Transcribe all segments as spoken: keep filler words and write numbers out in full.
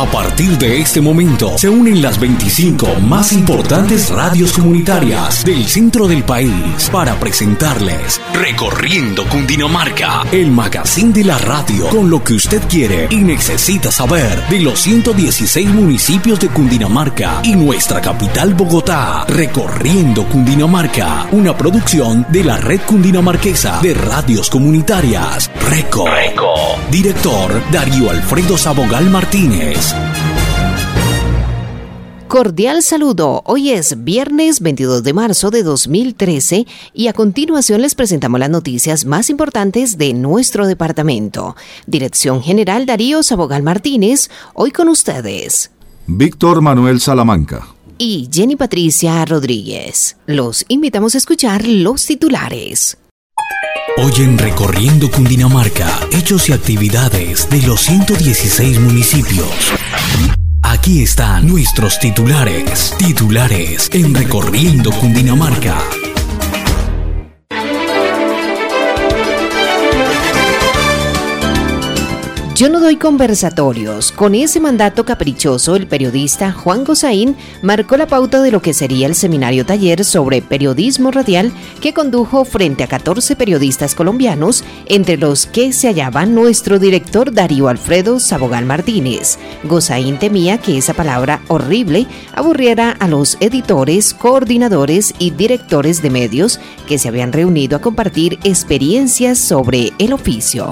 A partir de este momento se unen las veinticinco más importantes radios comunitarias del centro del país para presentarles Recorriendo Cundinamarca, el magazine de la radio con lo que usted quiere y necesita saber de los ciento dieciséis municipios de Cundinamarca y nuestra capital Bogotá. Recorriendo Cundinamarca, una producción de la Red Cundinamarquesa de Radios Comunitarias, RECO. RECO. Director Darío Alfredo Sabogal Martínez. Cordial saludo, hoy es viernes veintidós de marzo de dos mil trece y a continuación les presentamos las noticias más importantes de nuestro departamento. Dirección General Darío Sabogal Martínez, hoy con ustedes Víctor Manuel Salamanca y Jenny Patricia Rodríguez. Los invitamos a escuchar los titulares. Hoy en Recorriendo Cundinamarca, hechos y actividades de los ciento dieciséis municipios. Aquí están nuestros titulares. Titulares en Recorriendo Cundinamarca. Yo no doy conversatorios. Con ese mandato caprichoso, el periodista Juan Gozaín marcó la pauta de lo que sería el seminario taller sobre periodismo radial que condujo frente a catorce periodistas colombianos, entre los que se hallaba nuestro director Darío Alfredo Sabogal Martínez. Gozaín temía que esa palabra horrible aburriera a los editores, coordinadores y directores de medios que se habían reunido a compartir experiencias sobre el oficio.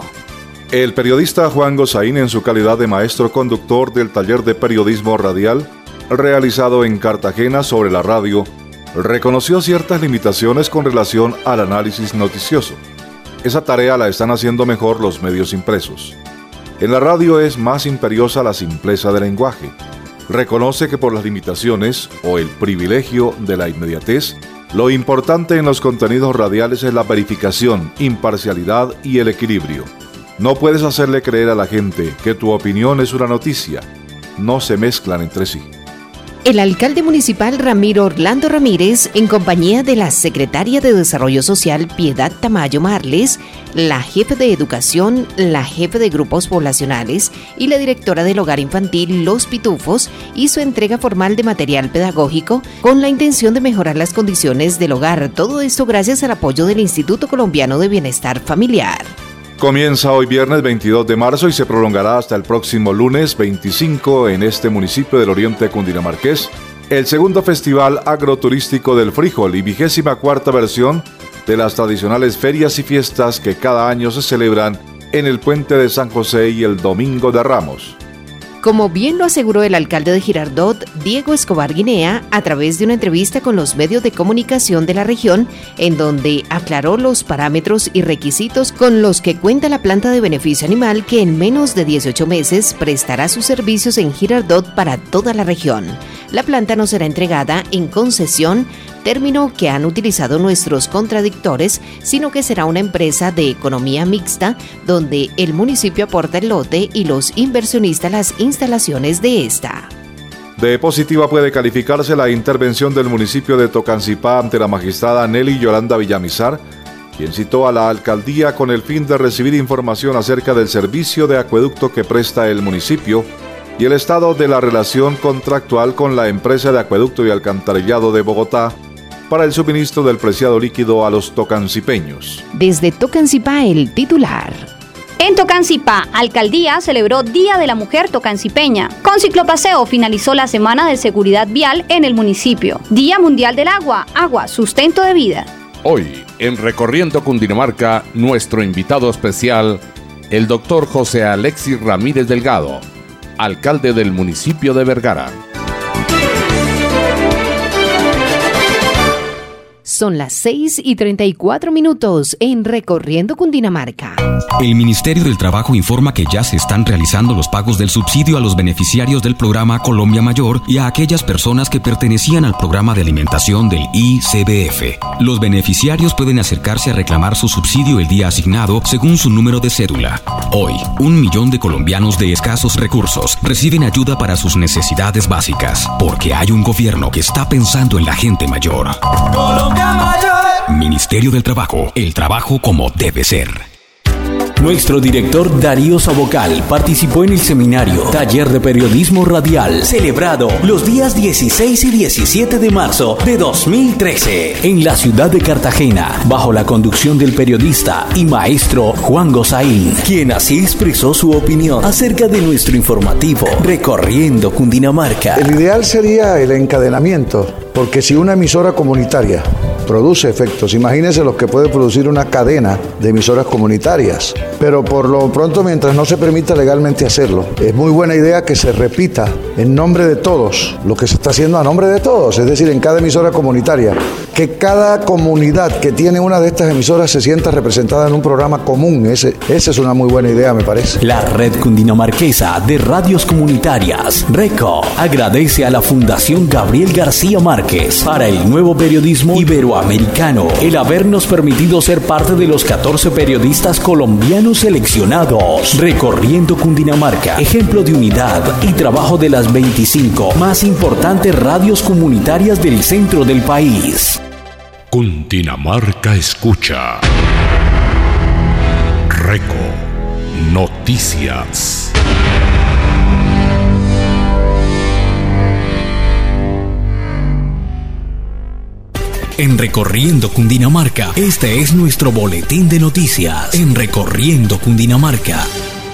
El periodista Juan Gozaín, en su calidad de maestro conductor del taller de periodismo radial realizado en Cartagena sobre la radio, reconoció ciertas limitaciones con relación al análisis noticioso. Esa tarea la están haciendo mejor los medios impresos. En la radio es más imperiosa la simpleza del lenguaje. Reconoce que por las limitaciones o el privilegio de la inmediatez, lo importante en los contenidos radiales es la verificación, imparcialidad y el equilibrio. No puedes hacerle creer a la gente que tu opinión es una noticia. No se mezclan entre sí. El alcalde municipal Ramiro Orlando Ramírez, en compañía de la secretaria de Desarrollo Social Piedad Tamayo Marles, la jefe de Educación, la jefe de Grupos Poblacionales y la directora del Hogar Infantil Los Pitufos, hizo entrega formal de material pedagógico con la intención de mejorar las condiciones del hogar. Todo esto gracias al apoyo del Instituto Colombiano de Bienestar Familiar. Comienza hoy viernes veintidós de marzo y se prolongará hasta el próximo lunes veinticinco en este municipio del oriente cundinamarqués el segundo Festival Agroturístico del Frijol y vigésima cuarta versión de las tradicionales ferias y fiestas que cada año se celebran en el Puente de San José y el Domingo de Ramos. Como bien lo aseguró el alcalde de Girardot, Diego Escobar Guinea, a través de una entrevista con los medios de comunicación de la región, en donde aclaró los parámetros y requisitos con los que cuenta la planta de beneficio animal que en menos de dieciocho meses prestará sus servicios en Girardot para toda la región. La planta no será entregada en concesión, término que han utilizado nuestros contradictores, sino que será una empresa de economía mixta donde el municipio aporta el lote y los inversionistas las instalaciones de esta. De positiva puede calificarse la intervención del municipio de Tocancipá ante la magistrada Nelly Yolanda Villamizar, quien citó a la alcaldía con el fin de recibir información acerca del servicio de acueducto que presta el municipio y el estado de la relación contractual con la empresa de acueducto y alcantarillado de Bogotá para el suministro del preciado líquido a los tocancipeños. Desde Tocancipá, el titular. En Tocancipá, Alcaldía celebró Día de la Mujer Tocancipeña. Con ciclopaseo finalizó la Semana de Seguridad Vial en el municipio. Día Mundial del Agua, agua, sustento de vida. Hoy, en Recorriendo Cundinamarca, nuestro invitado especial, el doctor José Alexis Ramírez Delgado, alcalde del municipio de Vergara. Son las seis y treinta y cuatro minutos en Recorriendo Cundinamarca. El Ministerio del Trabajo informa que ya se están realizando los pagos del subsidio a los beneficiarios del programa Colombia Mayor y a aquellas personas que pertenecían al programa de alimentación del I C B F. Los beneficiarios pueden acercarse a reclamar su subsidio el día asignado según su número de cédula. Hoy, un millón de colombianos de escasos recursos reciben ayuda para sus necesidades básicas, porque hay un gobierno que está pensando en la gente mayor. Colombia Mayor. Ministerio del Trabajo, el trabajo como debe ser. Nuestro director Darío Sabocal participó en el seminario Taller de Periodismo Radial, celebrado los días dieciséis y diecisiete de marzo de dos mil trece en la ciudad de Cartagena, bajo la conducción del periodista y maestro Juan Gozaín, quien así expresó su opinión acerca de nuestro informativo Recorriendo Cundinamarca. El ideal sería el encadenamiento, porque si una emisora comunitaria produce efectos, imagínense los que puede producir una cadena de emisoras comunitarias, pero por lo pronto, mientras no se permita legalmente hacerlo, es muy buena idea que se repita en nombre de todos lo que se está haciendo a nombre de todos, es decir, en cada emisora comunitaria, que cada comunidad que tiene una de estas emisoras se sienta representada en un programa común. Ese, esa es una muy buena idea, me parece. La Red Cundinamarquesa de Radios Comunitarias, RECO, agradece a la Fundación Gabriel García Márquez para el nuevo periodismo iberoamericano el habernos permitido ser parte de los catorce periodistas colombianos seleccionados. Recorriendo Cundinamarca, ejemplo de unidad y trabajo de las veinticinco más importantes radios comunitarias del centro del país. Cundinamarca escucha. Reco Noticias. En Recorriendo Cundinamarca, este es nuestro boletín de noticias. En Recorriendo Cundinamarca.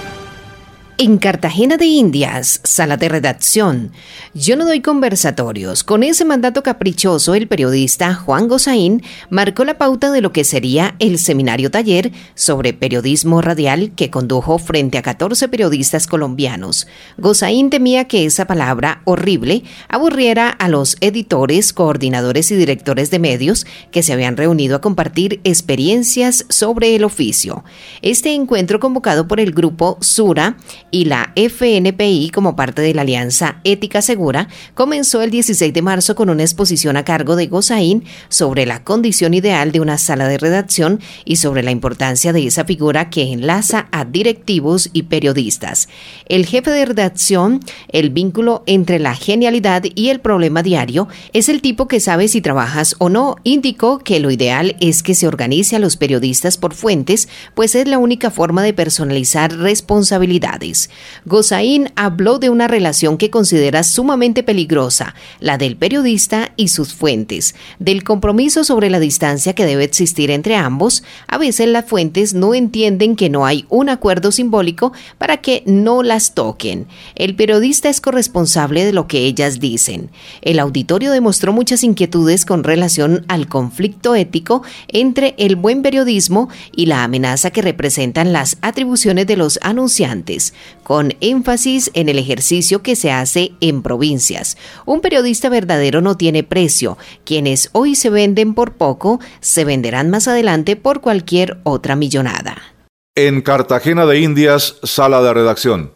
En Cartagena de Indias, sala de redacción. Yo no doy conversatorios. Con ese mandato caprichoso, el periodista Juan Gozaín marcó la pauta de lo que sería el seminario taller sobre periodismo radial que condujo frente a catorce periodistas colombianos. Gozaín temía que esa palabra horrible aburriera a los editores, coordinadores y directores de medios que se habían reunido a compartir experiencias sobre el oficio. Este encuentro, convocado por el grupo Sura y la F N P I como parte de la Alianza Ética Segura, comenzó el dieciséis de marzo con una exposición a cargo de Gozaín sobre la condición ideal de una sala de redacción y sobre la importancia de esa figura que enlaza a directivos y periodistas. El jefe de redacción, el vínculo entre la genialidad y el problema diario, es el tipo que sabe si trabajas o no. Indicó que lo ideal es que se organice a los periodistas por fuentes, pues es la única forma de personalizar responsabilidades. Gozaín habló de una relación que considera sumamente peligrosa, la del periodista y sus fuentes, del compromiso sobre la distancia que debe existir entre ambos. A veces las fuentes no entienden que no hay un acuerdo simbólico para que no las toquen. El periodista es corresponsable de lo que ellas dicen. El auditorio demostró muchas inquietudes con relación al conflicto ético entre el buen periodismo y la amenaza que representan las atribuciones de los anunciantes, con énfasis en el ejercicio que se hace en provincias. Un periodista verdadero no tiene precio. Quienes hoy se venden por poco, se venderán más adelante por cualquier otra millonada. En Cartagena de Indias, sala de redacción.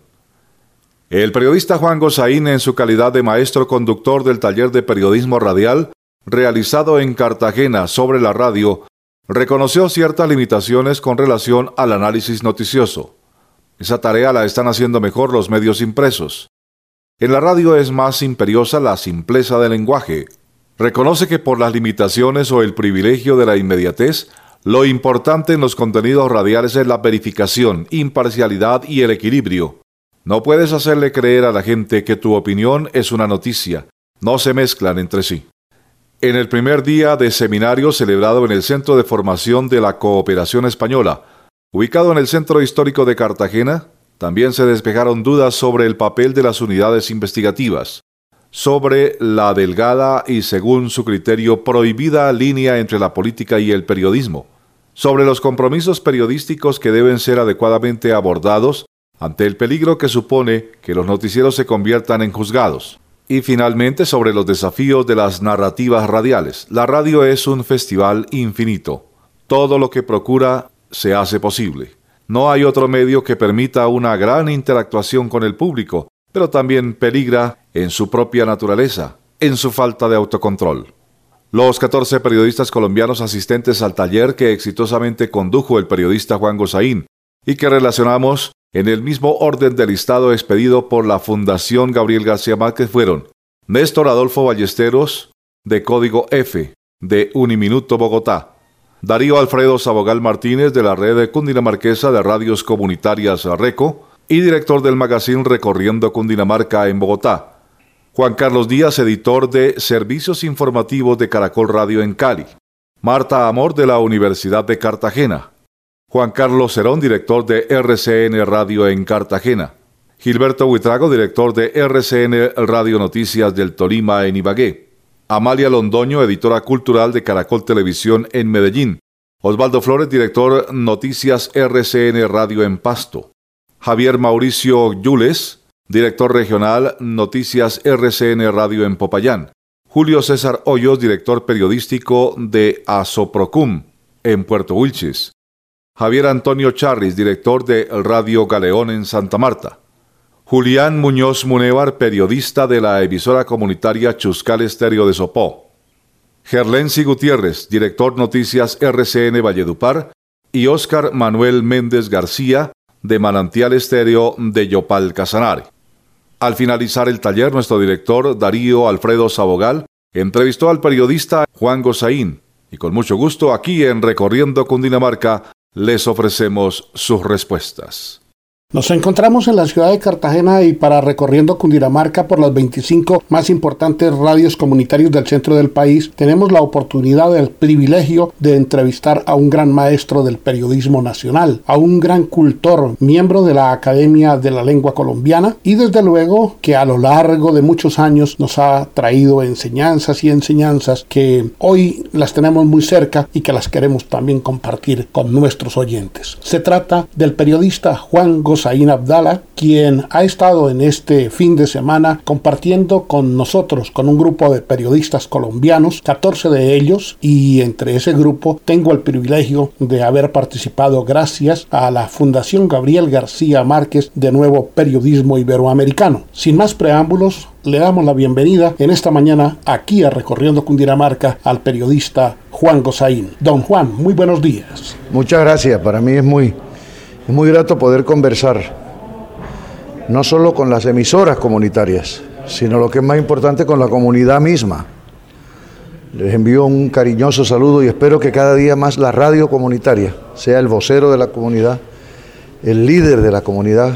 El periodista Juan Gozaín, en su calidad de maestro conductor del taller de periodismo radial, realizado en Cartagena sobre la radio, reconoció ciertas limitaciones con relación al análisis noticioso. Esa tarea la están haciendo mejor los medios impresos. En la radio es más imperiosa la simpleza del lenguaje. Reconoce que por las limitaciones o el privilegio de la inmediatez, lo importante en los contenidos radiales es la verificación, imparcialidad y el equilibrio. No puedes hacerle creer a la gente que tu opinión es una noticia. No se mezclan entre sí. En el primer día de seminario celebrado en el Centro de Formación de la Cooperación Española, ubicado en el Centro Histórico de Cartagena, también se despejaron dudas sobre el papel de las unidades investigativas, sobre la delgada y, según su criterio, prohibida línea entre la política y el periodismo, sobre los compromisos periodísticos que deben ser adecuadamente abordados ante el peligro que supone que los noticieros se conviertan en juzgados, y finalmente sobre los desafíos de las narrativas radiales. La radio es un festival infinito. Todo lo que procura se hace posible. No hay otro medio que permita una gran interactuación con el público, pero también peligra en su propia naturaleza, en su falta de autocontrol. Los catorce periodistas colombianos asistentes al taller que exitosamente condujo el periodista Juan Gozaín y que relacionamos en el mismo orden del listado expedido por la Fundación Gabriel García Márquez fueron Néstor Adolfo Ballesteros, de Código F, de Uniminuto Bogotá; Darío Alfredo Sabogal Martínez de la red cundinamarquesa de radios comunitarias RECO y director del magazine Recorriendo Cundinamarca en Bogotá. Juan Carlos Díaz, editor de Servicios Informativos de Caracol Radio en Cali. Marta Amor de la Universidad de Cartagena. Juan Carlos Cerón, director de R C N Radio en Cartagena. Gilberto Huitrago, director de R C N Radio Noticias del Tolima en Ibagué. Amalia Londoño, editora cultural de Caracol Televisión en Medellín. Osvaldo Flores, director Noticias R C N Radio en Pasto. Javier Mauricio Yules, director regional Noticias R C N Radio en Popayán. Julio César Hoyos, director periodístico de Asoprocum en Puerto Wilches. Javier Antonio Charris, director de Radio Galeón en Santa Marta. Julián Muñoz Munévar, periodista de la emisora comunitaria Chuscal Estéreo de Sopó. Gerlensi Gutiérrez, director Noticias R C N Valledupar. Y Óscar Manuel Méndez García, de Manantial Estéreo de Yopal Casanare. Al finalizar el taller, nuestro director Darío Alfredo Sabogal entrevistó al periodista Juan Gozaín y con mucho gusto aquí en Recorriendo Cundinamarca les ofrecemos sus respuestas. Nos encontramos en la ciudad de Cartagena y para Recorriendo Cundinamarca por las veinticinco más importantes radios comunitarias del centro del país, tenemos la oportunidad, el privilegio de entrevistar a un gran maestro del periodismo nacional, a un gran cultor, miembro de la Academia de la Lengua Colombiana y desde luego que a lo largo de muchos años nos ha traído enseñanzas y enseñanzas que hoy las tenemos muy cerca y que las queremos también compartir con nuestros oyentes. Se trata del periodista Juan Gozaín Abdala, quien ha estado en este fin de semana compartiendo con nosotros, con un grupo de periodistas colombianos, catorce de ellos, y entre ese grupo tengo el privilegio de haber participado gracias a la Fundación Gabriel García Márquez de Nuevo Periodismo Iberoamericano. Sin más preámbulos, le damos la bienvenida en esta mañana aquí a Recorriendo Cundinamarca al periodista Juan Gozaín. Don Juan, muy buenos días. Muchas gracias, para mí es muy... Es muy grato poder conversar, no solo con las emisoras comunitarias, sino lo que es más importante, con la comunidad misma. Les envío un cariñoso saludo y espero que cada día más la radio comunitaria sea el vocero de la comunidad, el líder de la comunidad,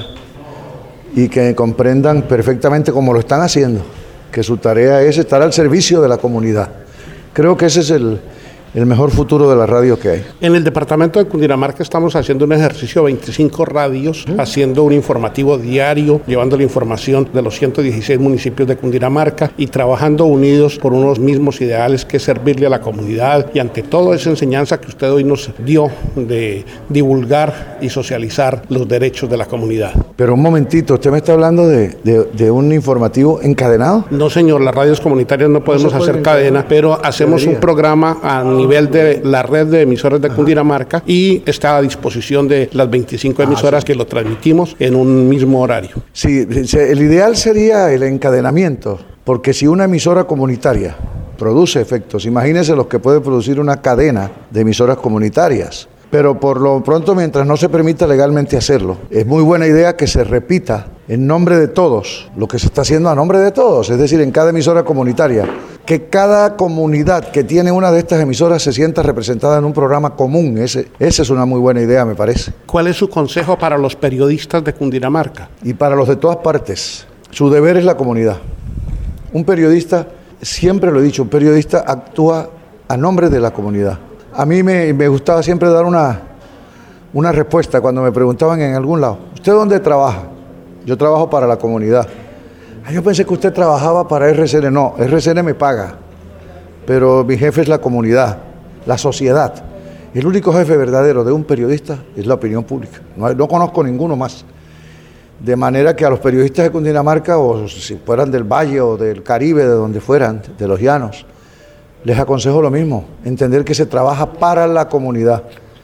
y que comprendan perfectamente cómo lo están haciendo, que su tarea es estar al servicio de la comunidad. Creo que ese es el... el mejor futuro de la radio que hay. En el departamento de Cundinamarca estamos haciendo un ejercicio de veinticinco radios, ¿Mm? haciendo un informativo diario, llevando la información de los ciento dieciséis municipios de Cundinamarca y trabajando unidos por unos mismos ideales, que es servirle a la comunidad y ante todo esa enseñanza que usted hoy nos dio de divulgar y socializar los derechos de la comunidad. Pero un momentito, ¿usted me está hablando de, de, de un informativo encadenado? No, señor, las radios comunitarias no podemos no hacer cadena, pero hacemos Debería. un programa a nivel de la red de emisoras de Cundinamarca y está a disposición de las veinticinco emisoras ah, sí. que lo transmitimos en un mismo horario. Sí, el ideal sería el encadenamiento, porque si una emisora comunitaria produce efectos, imagínense los que puede producir una cadena de emisoras comunitarias. Pero por lo pronto, mientras no se permita legalmente hacerlo, es muy buena idea que se repita en nombre de todos lo que se está haciendo a nombre de todos, es decir, en cada emisora comunitaria, que cada comunidad que tiene una de estas emisoras se sienta representada en un programa común. Ese, esa es una muy buena idea, me parece. ¿Cuál es su consejo para los periodistas de Cundinamarca? Y para los de todas partes. Su deber es la comunidad. Un periodista, siempre lo he dicho, un periodista actúa a nombre de la comunidad. A mí me, me gustaba siempre dar una, una respuesta cuando me preguntaban en algún lado, ¿usted dónde trabaja? Yo trabajo para la comunidad. Ah, yo pensé que usted trabajaba para R C N. No, R C N me paga, pero mi jefe es la comunidad, la sociedad. El único jefe verdadero de un periodista es la opinión pública. No, no conozco ninguno más. De manera que a los periodistas de Cundinamarca, o si fueran del Valle o del Caribe, de donde fueran, de los llanos, les aconsejo lo mismo, entender que se trabaja para la comunidad.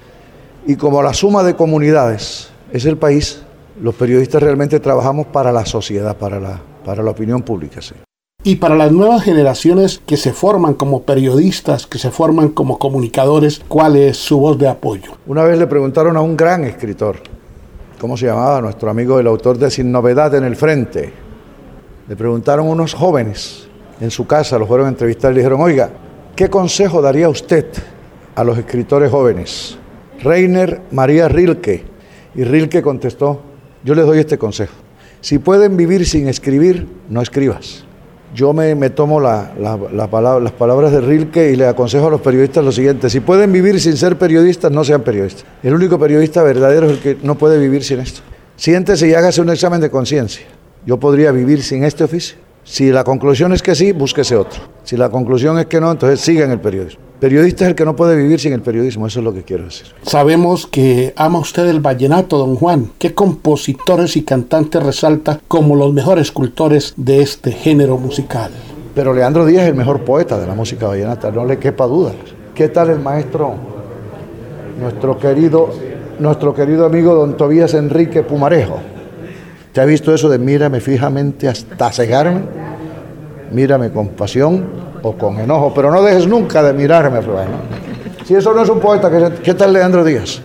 Y como la suma de comunidades es el país, los periodistas realmente trabajamos para la sociedad, para la, para la opinión pública. Sí. Y para las nuevas generaciones que se forman como periodistas, que se forman como comunicadores, ¿cuál es su voz de apoyo? Una vez le preguntaron a un gran escritor, ¿cómo se llamaba? Nuestro amigo, el autor de Sin Novedad en el Frente. Le preguntaron unos jóvenes en su casa, los fueron a entrevistar y le dijeron, oiga, ¿qué consejo daría usted a los escritores jóvenes, Rainer María Rilke, y Rilke contestó, yo les doy este consejo, si pueden vivir sin escribir, no escribas. Yo me, me tomo la, la, la palabra, las palabras de Rilke y le aconsejo a los periodistas lo siguiente, si pueden vivir sin ser periodistas, no sean periodistas. El único periodista verdadero es el que no puede vivir sin esto. Siéntese y hágase un examen de conciencia. Yo podría vivir sin este oficio. Si la conclusión es que sí, búsquese otro. Si la conclusión es que no, entonces siga en el periodismo. Periodista es el que no puede vivir sin el periodismo, eso es lo que quiero decir. Sabemos que ama usted el vallenato, don Juan. ¿Qué compositores y cantantes resalta como los mejores escultores de este género musical? Pero Leandro Díaz es el mejor poeta de la música vallenata, no le quepa duda. ¿Qué tal el maestro, nuestro querido, nuestro querido amigo don Tobías Enrique Pumarejo? ¿Te has visto eso de mírame fijamente hasta cegarme? Mírame con pasión o con enojo, pero no dejes nunca de mirarme. Bueno, si eso no es un poeta, ¿qué tal Leandro Díaz?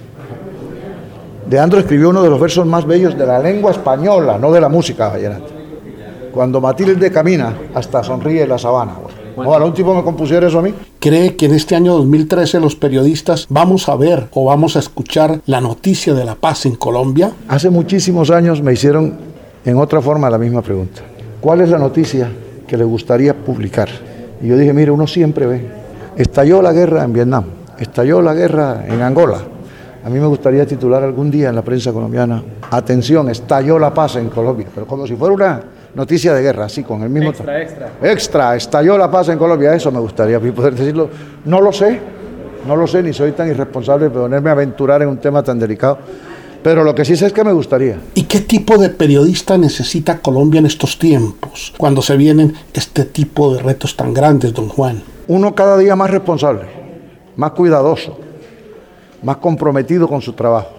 Leandro escribió uno de los versos más bellos de la lengua española, no de la música vallenata. Cuando Matilde camina, hasta sonríe la sabana. Bueno, ¿al último me compusiera eso a mí? ¿Cree que en este año dos mil trece los periodistas vamos a ver o vamos a escuchar la noticia de la paz en Colombia? Hace muchísimos años me hicieron en otra forma la misma pregunta. ¿Cuál es la noticia que le gustaría publicar? Y yo dije, mire, uno siempre ve. Estalló la guerra en Vietnam, estalló la guerra en Angola. A mí me gustaría titular algún día en la prensa colombiana, atención, estalló la paz en Colombia, pero como si fuera una noticia de guerra, así con el mismo... Extra, extra. Extra, estalló la paz en Colombia, eso me gustaría poder decirlo. No lo sé, no lo sé, ni soy tan irresponsable de ponerme a aventurar en un tema tan delicado. Pero lo que sí sé es que me gustaría. ¿Y qué tipo de periodista necesita Colombia en estos tiempos, cuando se vienen este tipo de retos tan grandes, don Juan? Uno cada día más responsable, más cuidadoso, más comprometido con su trabajo.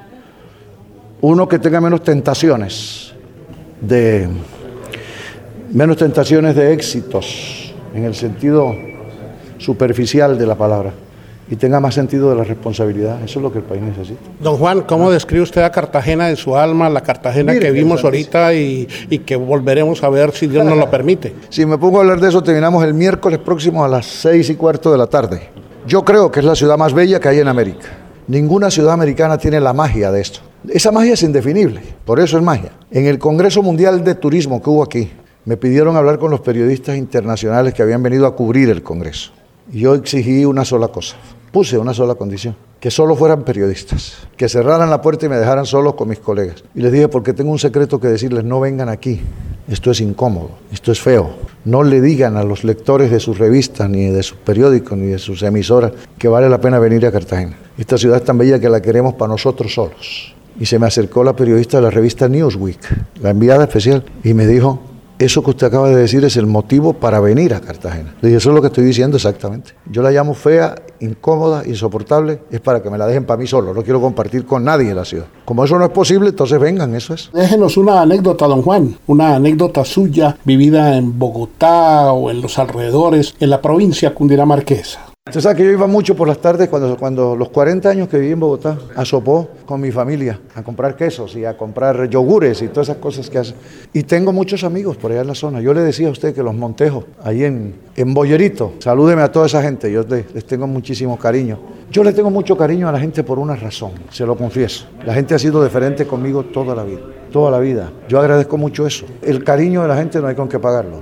Uno que tenga menos tentaciones de, menos tentaciones de éxitos, en el sentido superficial de la palabra. Y tenga más sentido de la responsabilidad. Eso es lo que el país necesita. Don Juan, ¿cómo describe usted a Cartagena de su alma, la Cartagena Mire, que vimos ahorita y, y que volveremos a ver si Dios nos lo permite? Si me pongo a hablar de eso, terminamos el miércoles próximo a las seis y cuarto de la tarde. Yo creo que es la ciudad más bella que hay en América. Ninguna ciudad americana tiene la magia de esto. Esa magia es indefinible, por eso es magia. En el Congreso Mundial de Turismo que hubo aquí, me pidieron hablar con los periodistas internacionales que habían venido a cubrir el Congreso. Y yo exigí una sola cosa. Puse una sola condición, que solo fueran periodistas, que cerraran la puerta y me dejaran solos con mis colegas. Y les dije, porque tengo un secreto que decirles, no vengan aquí, esto es incómodo, esto es feo. No le digan a los lectores de sus revistas, ni de sus periódicos, ni de sus emisoras, que vale la pena venir a Cartagena. Esta ciudad es tan bella que la queremos para nosotros solos. Y se me acercó la periodista de la revista Newsweek, la enviada especial, y me dijo, eso que usted acaba de decir es el motivo para venir a Cartagena. Le dije, eso es lo que estoy diciendo exactamente. Yo la llamo fea, incómoda, insoportable, es para que me la dejen para mí solo. No quiero compartir con nadie en la ciudad. Como eso no es posible, entonces vengan, eso es. Déjenos una anécdota, don Juan, una anécdota suya vivida en Bogotá o en los alrededores, en la provincia cundinamarquesa. Usted sabe que yo iba mucho por las tardes cuando, cuando los cuarenta años que viví en Bogotá, a Sopó con mi familia, a comprar quesos y a comprar yogures y todas esas cosas que hacen. Y tengo muchos amigos por allá en la zona. Yo le decía a usted que los Montejos, ahí en, en Boyerito, salúdeme a toda esa gente, yo les, les tengo muchísimo cariño. Yo le tengo mucho cariño a la gente por una razón, se lo confieso. La gente ha sido diferente conmigo toda la vida, toda la vida. Yo agradezco mucho eso. El cariño de la gente no hay con qué pagarlo.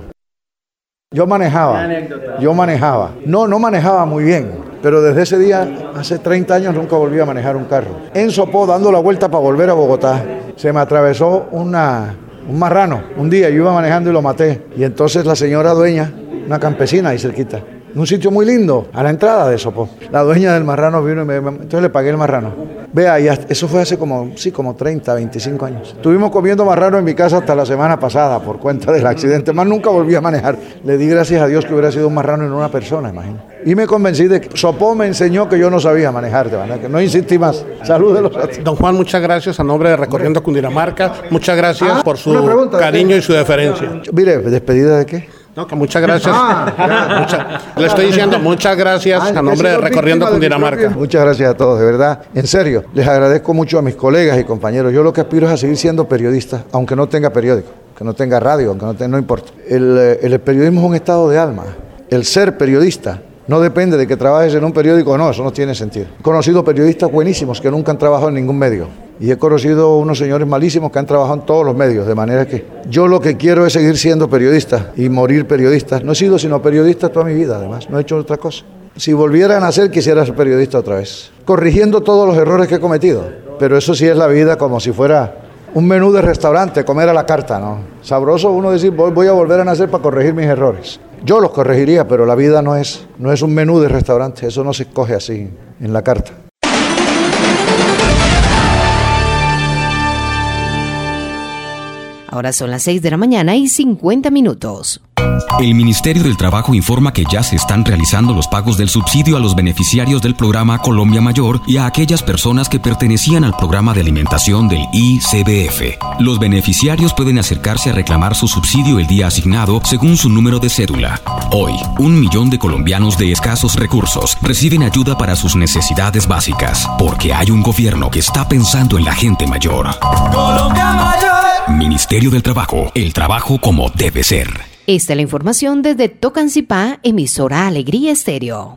Yo manejaba, yo manejaba, no, no manejaba muy bien, pero desde ese día, hace treinta años, nunca volví a manejar un carro. En Sopó, dando la vuelta para volver a Bogotá, se me atravesó una, un marrano, un día yo iba manejando y lo maté, y entonces la señora dueña, una campesina ahí cerquita, en un sitio muy lindo, a la entrada de Sopó, la dueña del marrano vino y me, entonces le pagué el marrano. Vea, y eso fue hace como, sí, como treinta, veinticinco años. Estuvimos comiendo marrano en mi casa hasta la semana pasada por cuenta del accidente, más nunca volví a manejar. Le di gracias a Dios que hubiera sido un marrano y no una persona, imagino. Y me convencí de que Sopó me enseñó que yo no sabía manejar, de verdad, que no insistí más. Salúdelos a ti. Don Juan, muchas gracias a nombre de Recorriendo Cundinamarca. Muchas gracias ah, por su pregunta, cariño y su deferencia. Mire, ¿despedida de qué? No, que muchas gracias. Ah, mucha, le estoy diciendo muchas gracias ah, a nombre de Recorriendo Cundinamarca. Muchas gracias a todos, de verdad. En serio, les agradezco mucho a mis colegas y compañeros. Yo lo que aspiro es a seguir siendo periodista, aunque no tenga periódico, que no tenga radio, aunque no tenga, no importa. El, el periodismo es un estado de alma. El ser periodista No depende de que trabajes en un periódico o no, eso no tiene sentido. He conocido periodistas buenísimos que nunca han trabajado en ningún medio. Y he conocido unos señores malísimos que han trabajado en todos los medios, de manera que yo lo que quiero es seguir siendo periodista y morir periodista. No he sido sino periodista toda mi vida, además, no he hecho otra cosa. Si volviera a nacer, quisiera ser periodista otra vez, corrigiendo todos los errores que he cometido. Pero eso sí es la vida, como si fuera un menú de restaurante, comer a la carta, ¿no? Sabroso uno decir, voy, voy a volver a nacer para corregir mis errores. Yo los corregiría, pero la vida no es, no es un menú de restaurante, eso no se escoge así en la carta. Ahora son las seis de la mañana y cincuenta minutos. El Ministerio del Trabajo informa que ya se están realizando los pagos del subsidio a los beneficiarios del programa Colombia Mayor y a aquellas personas que pertenecían al programa de alimentación del I C B F. Los beneficiarios pueden acercarse a reclamar su subsidio el día asignado según su número de cédula. Hoy, un millón de colombianos de escasos recursos reciben ayuda para sus necesidades básicas, porque hay un gobierno que está pensando en la gente mayor. Colombia Mayor. Ministerio del Trabajo, el trabajo como debe ser. Esta es la información desde Tocancipá, emisora Alegría Estéreo.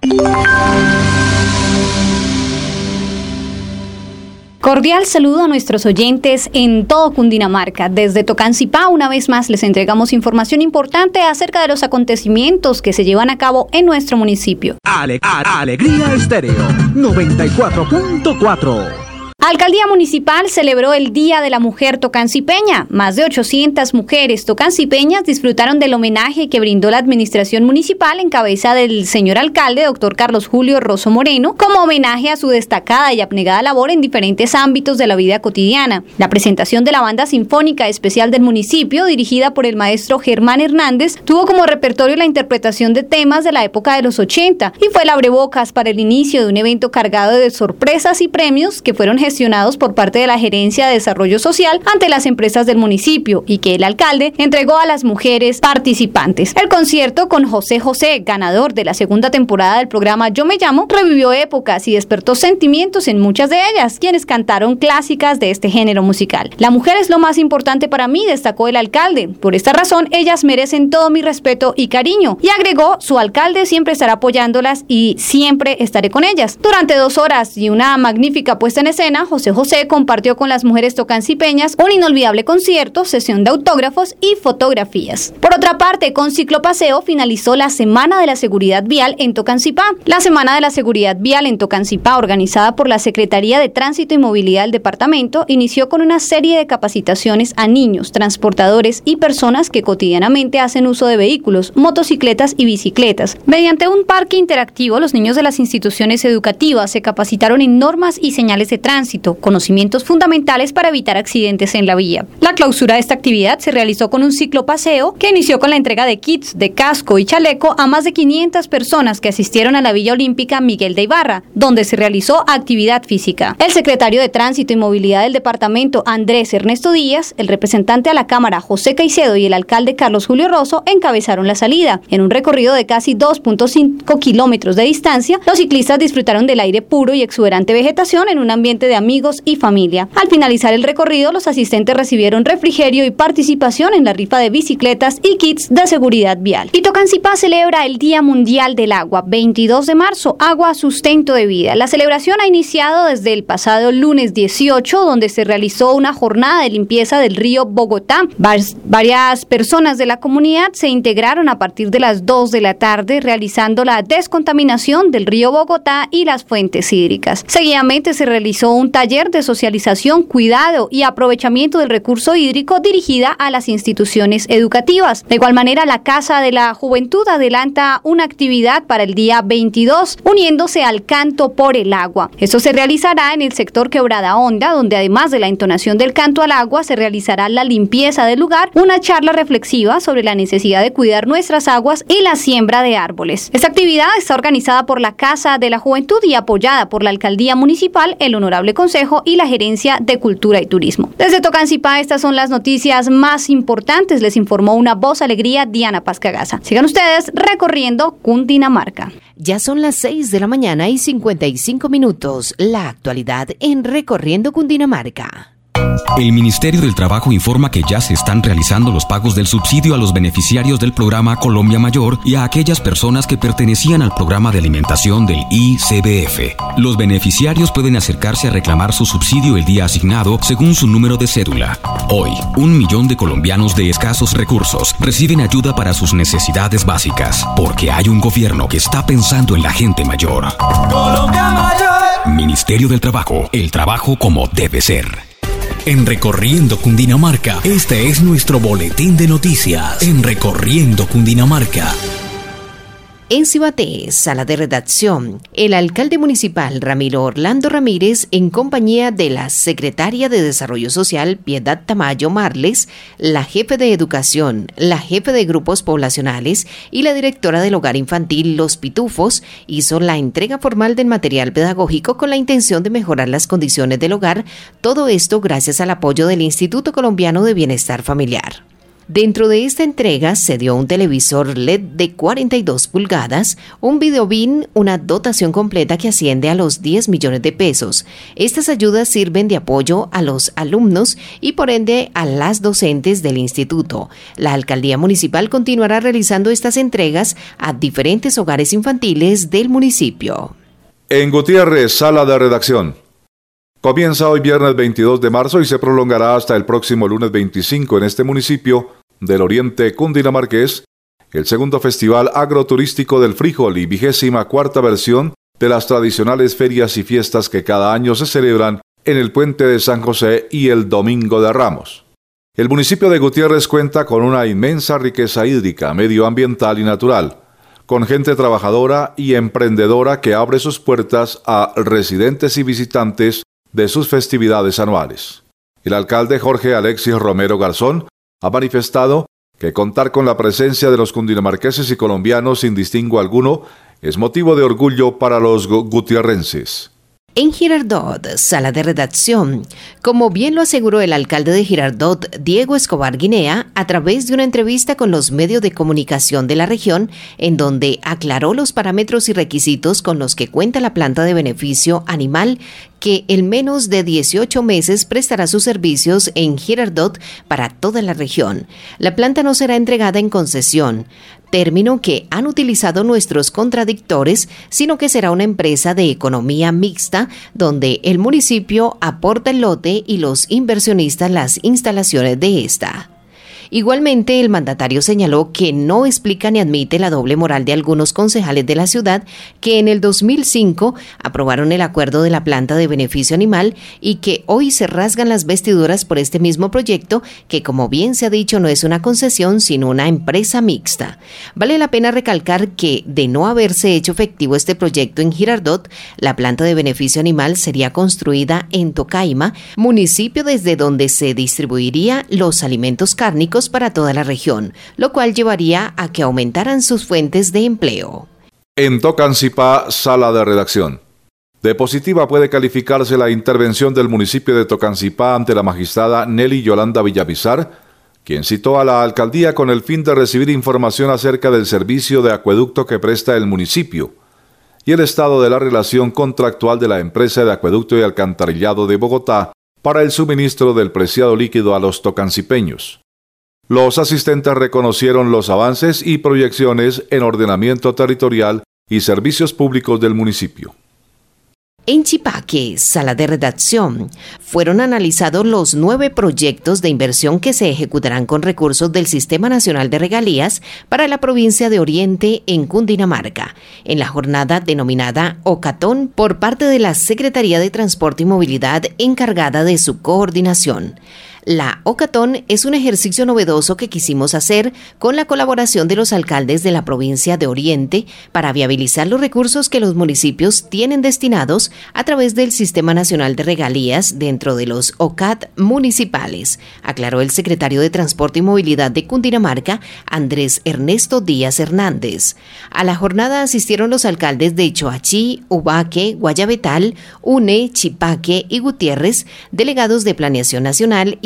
Cordial saludo a nuestros oyentes en todo Cundinamarca. Desde Tocancipá, una vez más, les entregamos información importante acerca de los acontecimientos que se llevan a cabo en nuestro municipio. Ale- a- Alegría Estéreo noventa y cuatro punto cuatro. Alcaldía Municipal celebró el Día de la Mujer Tocancipeña. Más de ochocientas mujeres tocancipeñas disfrutaron del homenaje que brindó la administración municipal en cabeza del señor alcalde, doctor Carlos Julio Rosso Moreno, como homenaje a su destacada y abnegada labor en diferentes ámbitos de la vida cotidiana. La presentación de la Banda Sinfónica Especial del municipio, dirigida por el maestro Germán Hernández, tuvo como repertorio la interpretación de temas de la época de los ochenta y fue el abrebocas para el inicio de un evento cargado de sorpresas y premios que fueron gestionados por parte de la Gerencia de Desarrollo Social ante las empresas del municipio y que el alcalde entregó a las mujeres participantes. El concierto con José José, ganador de la segunda temporada del programa Yo Me Llamo, revivió épocas y despertó sentimientos en muchas de ellas, quienes cantaron clásicas de este género musical. La mujer es lo más importante para mí, destacó el alcalde. Por esta razón, ellas merecen todo mi respeto y cariño. Y agregó, su alcalde siempre estará apoyándolas y siempre estaré con ellas. Durante dos horas y una magnífica puesta en escena, José José compartió con las mujeres tocancipeñas un inolvidable concierto, sesión de autógrafos y fotografías. Por otra parte, con ciclopaseo finalizó la Semana de la Seguridad Vial en Tocancipá. La Semana de la Seguridad Vial en Tocancipá, organizada por la Secretaría de Tránsito y Movilidad del departamento, inició con una serie de capacitaciones a niños, transportadores y personas que cotidianamente hacen uso de vehículos, motocicletas y bicicletas. Mediante un parque interactivo, los niños de las instituciones educativas se capacitaron en normas y señales de tránsito, conocimientos fundamentales para evitar accidentes en la vía. La clausura de esta actividad se realizó con un ciclopaseo que inició con la entrega de kits de casco y chaleco a más de quinientas personas que asistieron a la Villa Olímpica Miguel de Ibarra, donde se realizó actividad física. El secretario de Tránsito y Movilidad del departamento, Andrés Ernesto Díaz, el representante a la Cámara, José Caicedo, y el alcalde Carlos Julio Rosso encabezaron la salida. En un recorrido de casi dos punto cinco kilómetros de distancia, los ciclistas disfrutaron del aire puro y exuberante vegetación en un ambiente de amigos y familia. Al finalizar el recorrido, los asistentes recibieron refrigerio y participación en la rifa de bicicletas y kits de seguridad vial. Y Tocancipá celebra el Día Mundial del Agua, veintidós de marzo, Agua Sustento de Vida. La celebración ha iniciado desde el pasado lunes dieciocho, donde se realizó una jornada de limpieza del río Bogotá. Varias personas de la comunidad se integraron a partir de las dos de la tarde, realizando la descontaminación del río Bogotá y las fuentes hídricas. Seguidamente se realizó un taller de socialización, cuidado y aprovechamiento del recurso hídrico dirigida a las instituciones educativas. De igual manera, la Casa de la Juventud adelanta una actividad para el día veintidós, uniéndose al canto por el agua. Esto se realizará en el sector Quebrada Honda, donde además de la entonación del canto al agua, se realizará la limpieza del lugar, una charla reflexiva sobre la necesidad de cuidar nuestras aguas y la siembra de árboles. Esta actividad está organizada por la Casa de la Juventud y apoyada por la Alcaldía Municipal, el Honorable Consejo y la Gerencia de Cultura y Turismo. Desde Tocancipá, estas son las noticias más importantes. Les informó una voz alegría, Diana Pascagasa. Sigan ustedes recorriendo Cundinamarca. Ya son las seis de la mañana y cincuenta y cinco minutos. La actualidad en Recorriendo Cundinamarca. El Ministerio del Trabajo informa que ya se están realizando los pagos del subsidio a los beneficiarios del programa Colombia Mayor y a aquellas personas que pertenecían al programa de alimentación del I C B F. Los beneficiarios pueden acercarse a reclamar su subsidio el día asignado según su número de cédula. Hoy, un millón de colombianos de escasos recursos reciben ayuda para sus necesidades básicas, porque hay un gobierno que está pensando en la gente mayor. Colombia Mayor. Ministerio del Trabajo, el trabajo como debe ser. En Recorriendo Cundinamarca, este es nuestro boletín de noticias. En Recorriendo Cundinamarca. En Cibaté, sala de redacción, el alcalde municipal Ramiro Orlando Ramírez, en compañía de la secretaria de Desarrollo Social Piedad Tamayo Marles, la jefe de Educación, la jefe de Grupos Poblacionales y la directora del Hogar Infantil Los Pitufos, hizo la entrega formal del material pedagógico con la intención de mejorar las condiciones del hogar, todo esto gracias al apoyo del Instituto Colombiano de Bienestar Familiar. Dentro de esta entrega se dio un televisor L E D de cuarenta y dos pulgadas, un videobin, una dotación completa que asciende a los diez millones de pesos. Estas ayudas sirven de apoyo a los alumnos y por ende a las docentes del instituto. La alcaldía municipal continuará realizando estas entregas a diferentes hogares infantiles del municipio. En Gutiérrez, sala de redacción. Comienza hoy viernes veintidós de marzo y se prolongará hasta el próximo lunes veinticinco en este municipio del oriente cundinamarqués, el segundo Festival Agroturístico del Frijol y vigésima cuarta versión de las tradicionales ferias y fiestas que cada año se celebran en el Puente de San José y el Domingo de Ramos. El municipio de Gutiérrez cuenta con una inmensa riqueza hídrica, medioambiental y natural, con gente trabajadora y emprendedora que abre sus puertas a residentes y visitantes de sus festividades anuales. El alcalde Jorge Alexis Romero Garzón ha manifestado que contar con la presencia de los cundinamarqueses y colombianos sin distingo alguno es motivo de orgullo para los gutierrenses. En Girardot, sala de redacción, como bien lo aseguró el alcalde de Girardot, Diego Escobar Guinea, a través de una entrevista con los medios de comunicación de la región, en donde aclaró los parámetros y requisitos con los que cuenta la planta de beneficio animal, que en menos de dieciocho meses prestará sus servicios en Girardot para toda la región. La planta no será entregada en concesión, término que han utilizado nuestros contradictores, sino que será una empresa de economía mixta, donde el municipio aporta el lote y los inversionistas las instalaciones de esta. Igualmente, el mandatario señaló que no explica ni admite la doble moral de algunos concejales de la ciudad que en el dos mil cinco aprobaron el acuerdo de la planta de beneficio animal y que hoy se rasgan las vestiduras por este mismo proyecto que, como bien se ha dicho, no es una concesión sino una empresa mixta. Vale la pena recalcar que, de no haberse hecho efectivo este proyecto en Girardot, la planta de beneficio animal sería construida en Tocaima, municipio desde donde se distribuiría los alimentos cárnicos para toda la región, lo cual llevaría a que aumentaran sus fuentes de empleo. En Tocancipá, sala de redacción. De positiva puede calificarse la intervención del municipio de Tocancipá ante la magistrada Nelly Yolanda Villamizar, quien citó a la alcaldía con el fin de recibir información acerca del servicio de acueducto que presta el municipio y el estado de la relación contractual de la empresa de acueducto y alcantarillado de Bogotá para el suministro del preciado líquido a los tocancipeños. Los asistentes reconocieron los avances y proyecciones en ordenamiento territorial y servicios públicos del municipio. En Chipaque, sala de redacción, fueron analizados los nueve proyectos de inversión que se ejecutarán con recursos del Sistema Nacional de Regalías para la provincia de Oriente en Cundinamarca, en la jornada denominada Ocatón por parte de la Secretaría de Transporte y Movilidad encargada de su coordinación. La Ocatón es un ejercicio novedoso que quisimos hacer con la colaboración de los alcaldes de la provincia de Oriente para viabilizar los recursos que los municipios tienen destinados a través del Sistema Nacional de Regalías dentro de los O C A T municipales, aclaró el secretario de Transporte y Movilidad de Cundinamarca, Andrés Ernesto Díaz Hernández. A la jornada asistieron los alcaldes de Choachí, Ubaque, Guayabetal, Une, Chipaque y Gutiérrez, delegados de Planeación Nacional y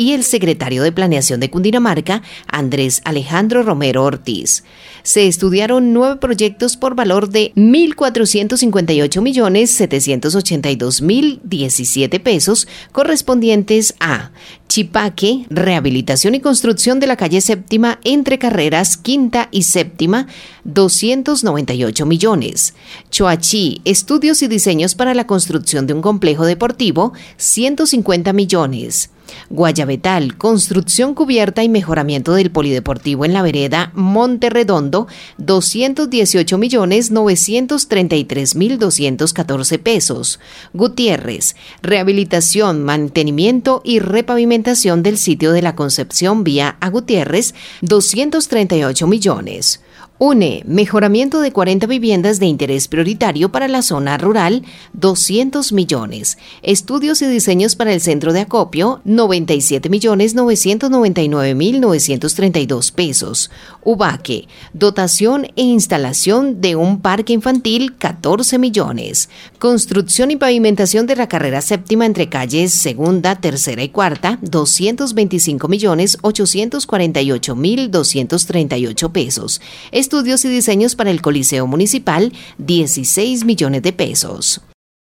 y el secretario de Planeación de Cundinamarca, Andrés Alejandro Romero Ortiz. Se estudiaron nueve proyectos por valor de mil cuatrocientos cincuenta y ocho millones setecientos ochenta y dos mil diecisiete pesos, correspondientes a Chipaque, rehabilitación y construcción de la calle Séptima entre carreras Quinta y Séptima, doscientos noventa y ocho millones. Choachí, estudios y diseños para la construcción de un complejo deportivo, ciento cincuenta millones. Guayabetal, construcción cubierta y mejoramiento del polideportivo en la vereda Monte Redondo, doscientos dieciocho millones novecientos treinta y tres mil doscientos catorce pesos. Gutiérrez, rehabilitación, mantenimiento y repavimentación del sitio de la Concepción vía a Gutiérrez, doscientos treinta y ocho millones. UNE, mejoramiento de cuarenta viviendas de interés prioritario para la zona rural, doscientos millones. Estudios y diseños para el centro de acopio, noventa y siete millones novecientos noventa y nueve mil novecientos treinta y dos pesos. Ubaque, dotación e instalación de un parque infantil, catorce millones. Construcción y pavimentación de la carrera séptima entre calles segunda, tercera y cuarta, doscientos veinticinco millones ochocientos cuarenta y ocho mil doscientos treinta y ocho pesos. Estudios y diseños para el Coliseo Municipal, dieciséis millones de pesos.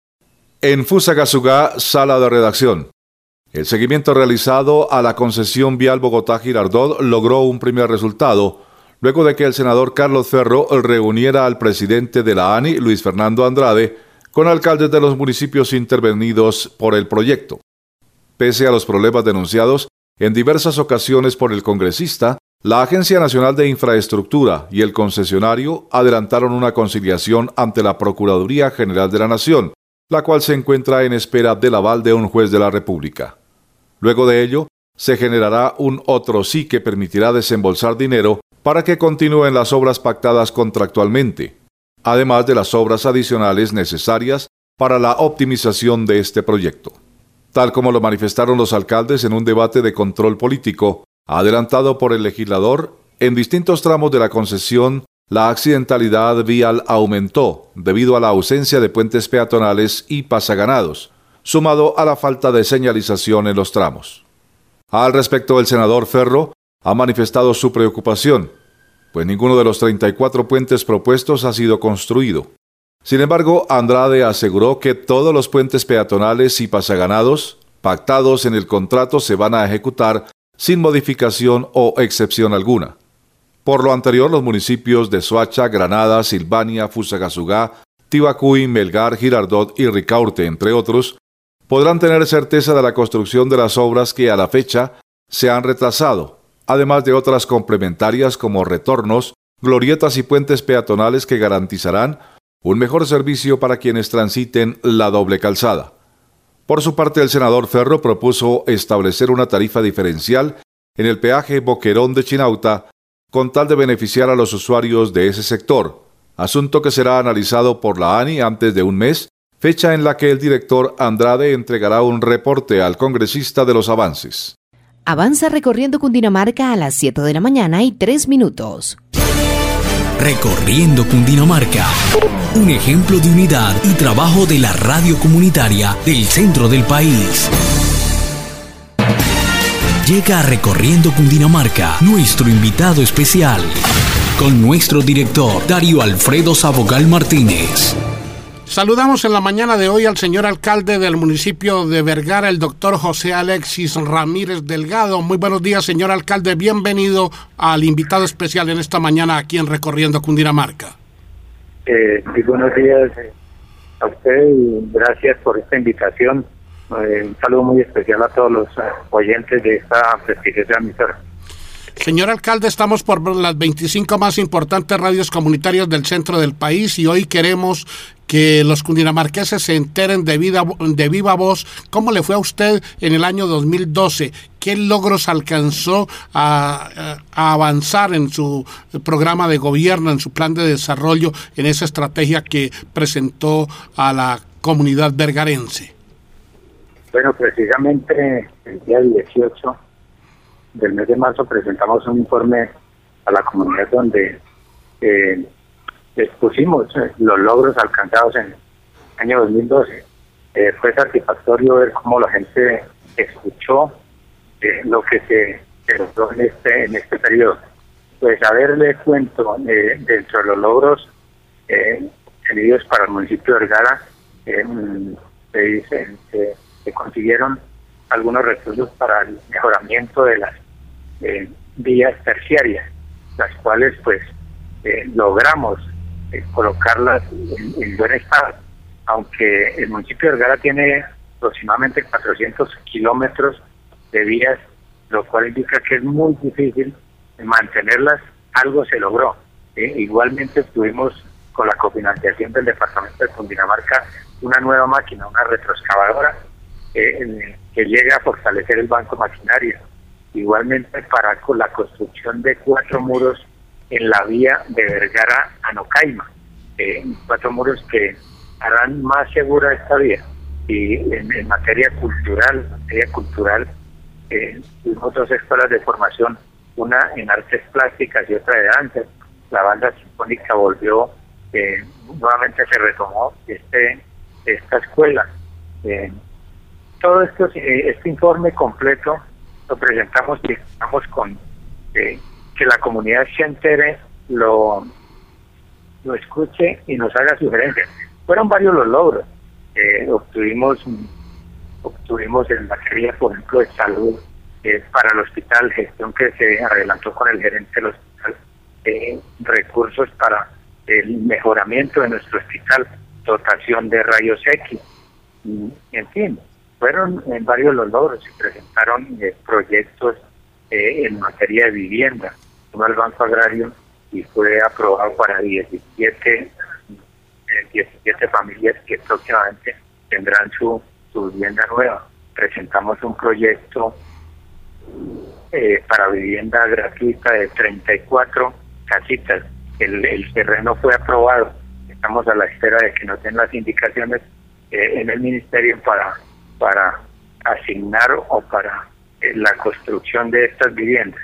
En Fusagasugá, sala de redacción. El seguimiento realizado a la concesión vial Bogotá-Girardot logró un primer resultado, luego de que el senador Carlos Ferro reuniera al presidente de la A N I, Luis Fernando Andrade, con alcaldes de los municipios intervenidos por el proyecto. Pese a los problemas denunciados en diversas ocasiones por el congresista, la Agencia Nacional de Infraestructura y el concesionario adelantaron una conciliación ante la Procuraduría General de la Nación, la cual se encuentra en espera del aval de un juez de la República. Luego de ello, se generará un otro sí que permitirá desembolsar dinero para que continúen las obras pactadas contractualmente, además de las obras adicionales necesarias para la optimización de este proyecto. Tal como lo manifestaron los alcaldes en un debate de control político, adelantado por el legislador, en distintos tramos de la concesión, la accidentalidad vial aumentó debido a la ausencia de puentes peatonales y pasaganados, sumado a la falta de señalización en los tramos. Al respecto, el senador Ferro ha manifestado su preocupación, pues ninguno de los treinta y cuatro puentes propuestos ha sido construido. Sin embargo, Andrade aseguró que todos los puentes peatonales y pasaganados pactados en el contrato se van a ejecutar sin modificación o excepción alguna. Por lo anterior, los municipios de Soacha, Granada, Silvania, Fusagasugá, Tibacuy, Melgar, Girardot y Ricaurte, entre otros, podrán tener certeza de la construcción de las obras que a la fecha se han retrasado, además de otras complementarias como retornos, glorietas y puentes peatonales que garantizarán un mejor servicio para quienes transiten la doble calzada. Por su parte, el senador Ferro propuso establecer una tarifa diferencial en el peaje Boquerón de Chinauta con tal de beneficiar a los usuarios de ese sector, asunto que será analizado por la A N I antes de un mes, fecha en la que el director Andrade entregará un reporte al congresista de los avances. Avanza recorriendo Cundinamarca a las siete de la mañana y tres minutos. Recorriendo Cundinamarca, un ejemplo de unidad y trabajo de la radio comunitaria del centro del país. Llega a Recorriendo Cundinamarca nuestro invitado especial, con nuestro director Darío Alfredo Sabogal Martínez. Saludamos en la mañana de hoy al señor alcalde del municipio de Vergara, el doctor José Alexis Ramírez Delgado. Muy buenos días, señor alcalde. Bienvenido al invitado especial en esta mañana aquí en Recorriendo Cundinamarca. Eh, muy buenos días a usted y gracias por esta invitación. Eh, un saludo muy especial a todos los uh, oyentes de esta prestigiosa emisora. Señor alcalde, estamos por las veinticinco más importantes radios comunitarias del centro del país y hoy queremos que los cundinamarqueses se enteren de, vida, de viva voz cómo le fue a usted en el año dos mil doce, qué logros alcanzó a, a avanzar en su programa de gobierno, en su plan de desarrollo, en esa estrategia que presentó a la comunidad vergarense. Bueno, precisamente el día dieciocho del mes de marzo presentamos un informe a la comunidad donde eh, expusimos los logros alcanzados en el año dos mil doce. Eh, fue satisfactorio ver cómo la gente escuchó eh, lo que se, se logró en este, en este periodo. Pues a ver, les cuento, eh, dentro de los logros eh, tenidos para el municipio de Vergara, eh, se, dicen, se, se consiguieron algunos recursos para el mejoramiento de las eh, vías terciarias, las cuales pues eh, logramos eh, colocarlas en, en buen estado, aunque el municipio de Vergara tiene aproximadamente cuatrocientos kilómetros de vías, lo cual indica que es muy difícil mantenerlas. Algo se logró. ¿eh? Igualmente tuvimos con la cofinanciación del departamento de Cundinamarca una nueva máquina, una retroexcavadora eh, que llega a fortalecer el banco maquinaria. Igualmente para con la construcción de cuatro muros en la vía de Vergara a Nocaima, eh, cuatro muros que harán más segura esta vía. Y en, en materia cultural, en materia cultural, eh, tuvimos dos escuelas de formación, una en artes plásticas y otra de danza. La banda sinfónica volvió, eh, nuevamente se retomó este esta escuela. Eh, todo esto, eh, este informe completo lo presentamos y estamos con eh, que la comunidad se entere, lo, lo escuche y nos haga sugerencias. Fueron varios los logros. Eh, obtuvimos obtuvimos en materia, por ejemplo, de salud, eh, para el hospital, gestión que se adelantó con el gerente del hospital, eh, recursos para el mejoramiento de nuestro hospital, dotación de rayos X, y, en fin, fueron en varios los logros. Se presentaron eh, proyectos eh, en materia de vivienda, uno al Banco Agrario, y fue aprobado para diecisiete familias que próximamente tendrán su, su vivienda nueva. Presentamos un proyecto eh, para vivienda gratuita de treinta y cuatro casitas. El, el terreno fue aprobado. Estamos a la espera de que nos den las indicaciones eh, en el ministerio para, para asignar o para eh, la construcción de estas viviendas.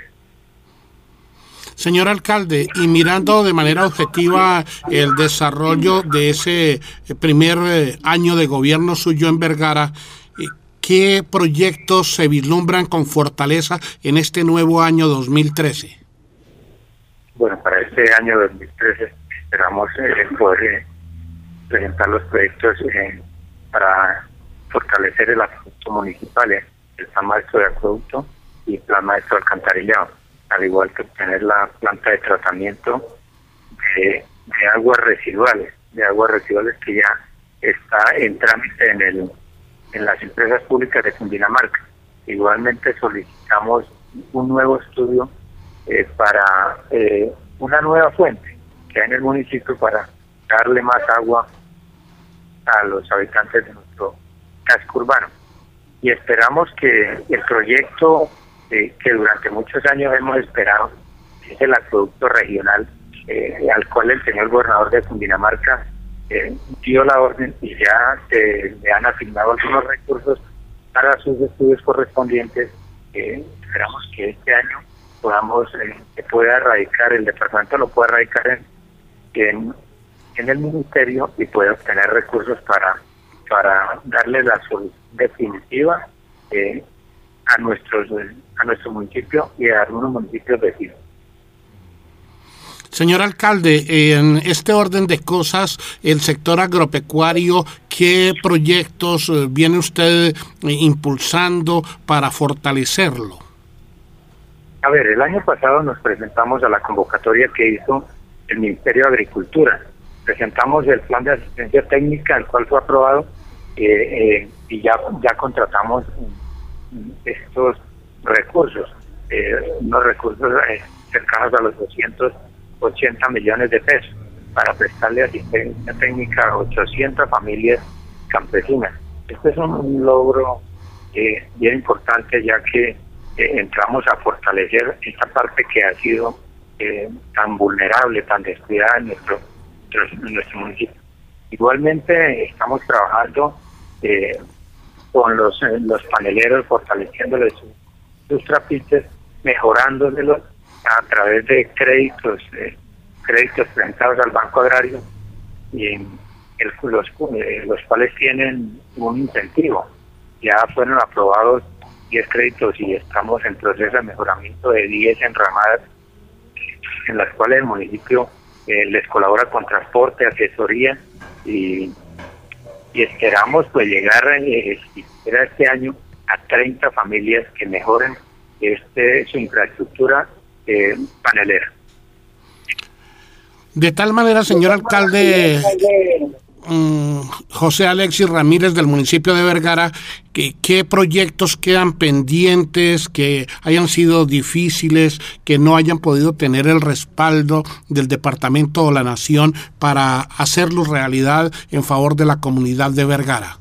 Señor alcalde, y mirando de manera objetiva el desarrollo de ese primer año de gobierno suyo en Vergara, ¿qué proyectos se vislumbran con fortaleza en este nuevo año dos mil trece? Bueno, para este año dos mil trece esperamos eh, poder eh, presentar los proyectos eh, para fortalecer el acueducto municipal, eh, el plan maestro de acueducto y el plan maestro de alcantarillado, al igual que obtener la planta de tratamiento de, de aguas residuales, de aguas residuales que ya está en trámite en el en las empresas públicas de Cundinamarca. Igualmente solicitamos un nuevo estudio eh, para eh, una nueva fuente que hay en el municipio para darle más agua a los habitantes de nuestro casco urbano. Y esperamos que el proyecto eh, que durante muchos años hemos esperado, que es el acueducto regional, eh, al cual el señor gobernador de Cundinamarca eh, dio la orden y ya se le han asignado algunos recursos para sus estudios correspondientes. Eh, esperamos que este año podamos, eh, se pueda erradicar, el departamento lo pueda erradicar en, en, en el ministerio y pueda obtener recursos para, para darle la solución definitiva eh, a nuestros a nuestro municipio y a algunos municipios vecinos. Señor alcalde, en este orden de cosas, el sector agropecuario, ¿qué proyectos viene usted impulsando para fortalecerlo? A ver, el año pasado nos presentamos a la convocatoria que hizo el Ministerio de Agricultura. Presentamos el plan de asistencia técnica, el cual fue aprobado, eh, eh, y ya, ya contratamos estos recursos, eh, unos recursos eh, cercanos a los doscientos ochenta millones de pesos para prestarle asistencia técnica a ochocientas familias campesinas. Este es un logro eh, bien importante, ya que eh, entramos a fortalecer esta parte que ha sido eh, tan vulnerable, tan descuidada en nuestro, en nuestro municipio. Igualmente estamos trabajando eh, con los, eh, los paneleros, fortaleciéndoles sus, sus trapiches, mejorándoselos a través de créditos, eh, créditos presentados al Banco Agrario, y el, los, eh, los cuales tienen un incentivo. Ya fueron aprobados diez créditos y estamos en proceso de mejoramiento de diez enramadas en las cuales el municipio eh, les colabora con transporte, asesoría y, y esperamos pues llegar eh, este año a treinta familias que mejoren este su infraestructura eh, panelera. De tal manera, señor alcalde um, José Alexis Ramírez del municipio de Vergara, que, ¿qué proyectos quedan pendientes, que hayan sido difíciles, que no hayan podido tener el respaldo del departamento o la nación para hacerlos realidad en favor de la comunidad de Vergara?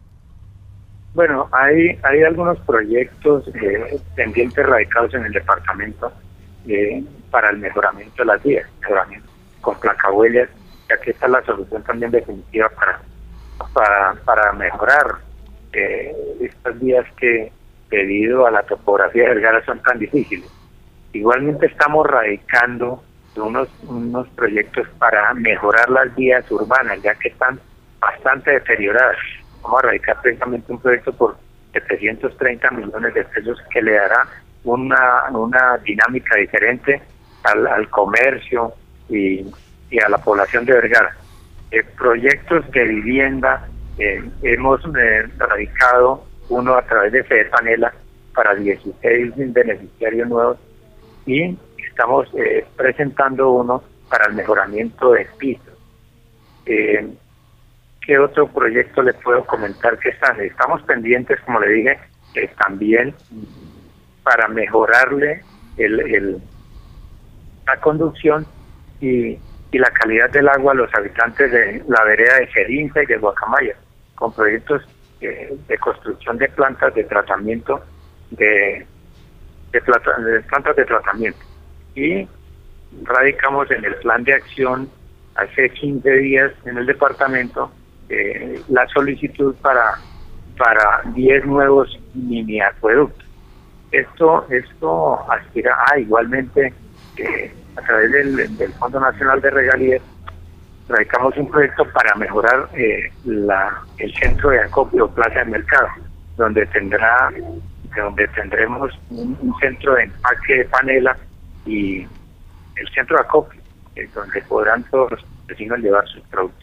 Bueno, hay hay algunos proyectos eh, pendientes radicados en el departamento eh, para el mejoramiento de las vías, mejoramiento con placahuellas, ya que esta es la solución también definitiva para para, para mejorar eh, estas vías que debido a la topografía de Vergara son tan difíciles. Igualmente estamos radicando unos unos proyectos para mejorar las vías urbanas, ya que están bastante deterioradas. Vamos a radicar precisamente un proyecto por setecientos treinta millones de pesos que le dará una una dinámica diferente al, al comercio y, y a la población de Vergara. Eh, proyectos de vivienda, eh, hemos eh, radicado uno a través de Fede Panela para dieciséis beneficiarios nuevos y estamos eh, presentando uno para el mejoramiento de pisos. Eh, ¿Qué otro proyecto le puedo comentar que están? Estamos pendientes, como le dije, eh, también para mejorarle el, el, la conducción y, y la calidad del agua a los habitantes de la vereda de Serinza y de Guacamaya, con proyectos eh, de construcción de plantas de tratamiento, de, de, plata, de plantas de tratamiento. Y radicamos en el plan de acción hace quince días en el departamento eh, la solicitud para para diez nuevos mini acueductos. Esto esto aspira a igualmente eh, a través del, del Fondo Nacional de Regalías radicamos un proyecto para mejorar eh, la el centro de acopio, plaza de mercado, donde tendrá donde tendremos un, un centro de empaque de panela y el centro de acopio, eh, donde podrán todos los vecinos llevar sus productos.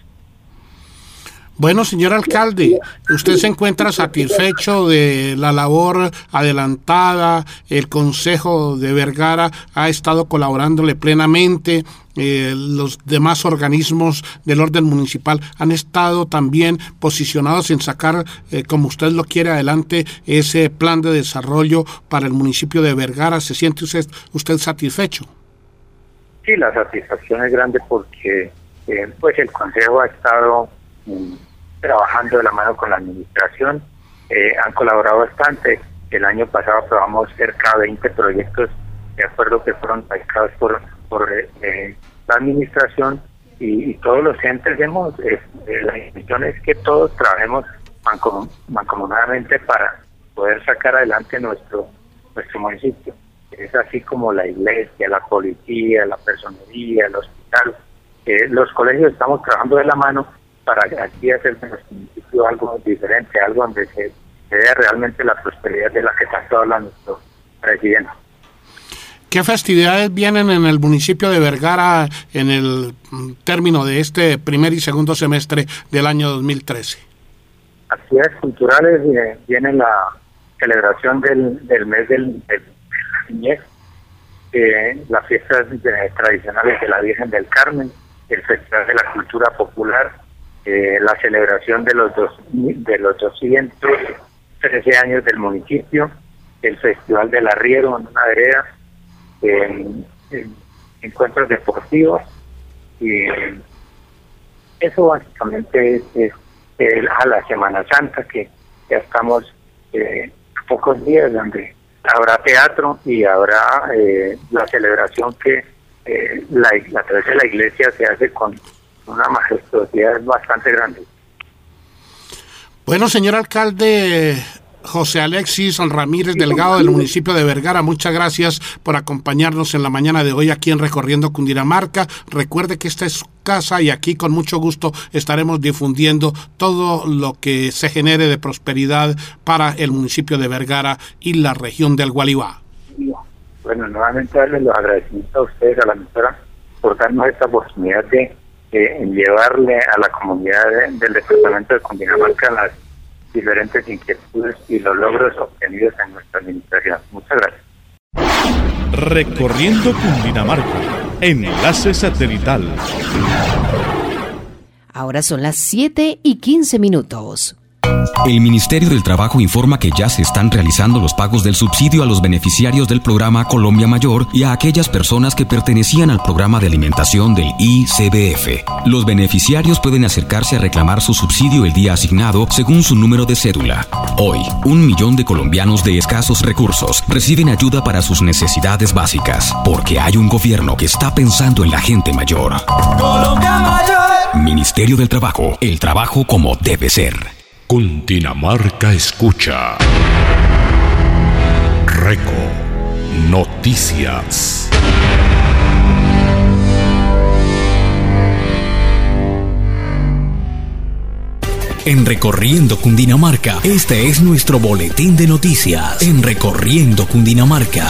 Bueno, señor alcalde, ¿usted se encuentra satisfecho de la labor adelantada? El Consejo de Vergara ha estado colaborándole plenamente. Eh, los demás organismos del orden municipal han estado también posicionados en sacar, eh, como usted lo quiere, adelante ese plan de desarrollo para el municipio de Vergara. ¿Se siente usted, usted satisfecho? Sí, la satisfacción es grande porque eh, pues el Consejo ha estado um, trabajando de la mano con la administración, eh, han colaborado bastante. El año pasado aprobamos cerca de veinte proyectos de acuerdo que fueron radicados por, por eh, la administración y, y todos los entes hemos, eh, la intención es que todos trabajemos mancom, mancomunadamente para poder sacar adelante nuestro nuestro municipio. Es así como la iglesia, la policía, la personería, el hospital, eh, los colegios estamos trabajando de la mano para aquí hacer de nuestro municipio algo diferente, algo donde se, se vea realmente la prosperidad de la que tanto habla nuestro presidente. ¿Qué festividades vienen en el municipio de Vergara en el término de este primer y segundo semestre del año dos mil trece? Actividades culturales, eh, viene la celebración del, del mes del, del niñez, eh, las fiestas eh, tradicionales de la Virgen del Carmen, el Festival de la Cultura Popular, eh, la celebración de los dos de los doscientos trece años del municipio, el Festival del Arriero en una vereda, eh, eh, encuentros deportivos y eh, eso básicamente es, es, es a la Semana Santa, que ya estamos eh, a pocos días, donde habrá teatro y habrá eh, la celebración que eh, la, a través de la iglesia se hace con una majestuosidad bastante grande. Bueno, señor alcalde José Alexis Ramírez Delgado del municipio de Vergara, muchas gracias por acompañarnos en la mañana de hoy aquí en Recorriendo Cundinamarca. Recuerde que esta es su casa y aquí con mucho gusto estaremos difundiendo todo lo que se genere de prosperidad para el municipio de Vergara y la región del Gualibá. Bueno, nuevamente darles los agradecimientos a ustedes, a la emisora, por darnos esta oportunidad de eh, llevarle a la comunidad de, del departamento de Cundinamarca las diferentes inquietudes y los logros obtenidos en nuestra administración. Muchas gracias. Recorriendo Cundinamarca, enlace satelital. Ahora son las siete y quince minutos. El Ministerio del Trabajo informa que ya se están realizando los pagos del subsidio a los beneficiarios del programa Colombia Mayor y a aquellas personas que pertenecían al programa de alimentación del I C B F. Los beneficiarios pueden acercarse a reclamar su subsidio el día asignado según su número de cédula. Hoy, un millón de colombianos de escasos recursos reciben ayuda para sus necesidades básicas, porque hay un gobierno que está pensando en la gente mayor. Colombia Mayor. Ministerio del Trabajo, el trabajo como debe ser. Cundinamarca escucha. Reco Noticias. En Recorriendo Cundinamarca, este es nuestro boletín de noticias. En Recorriendo Cundinamarca.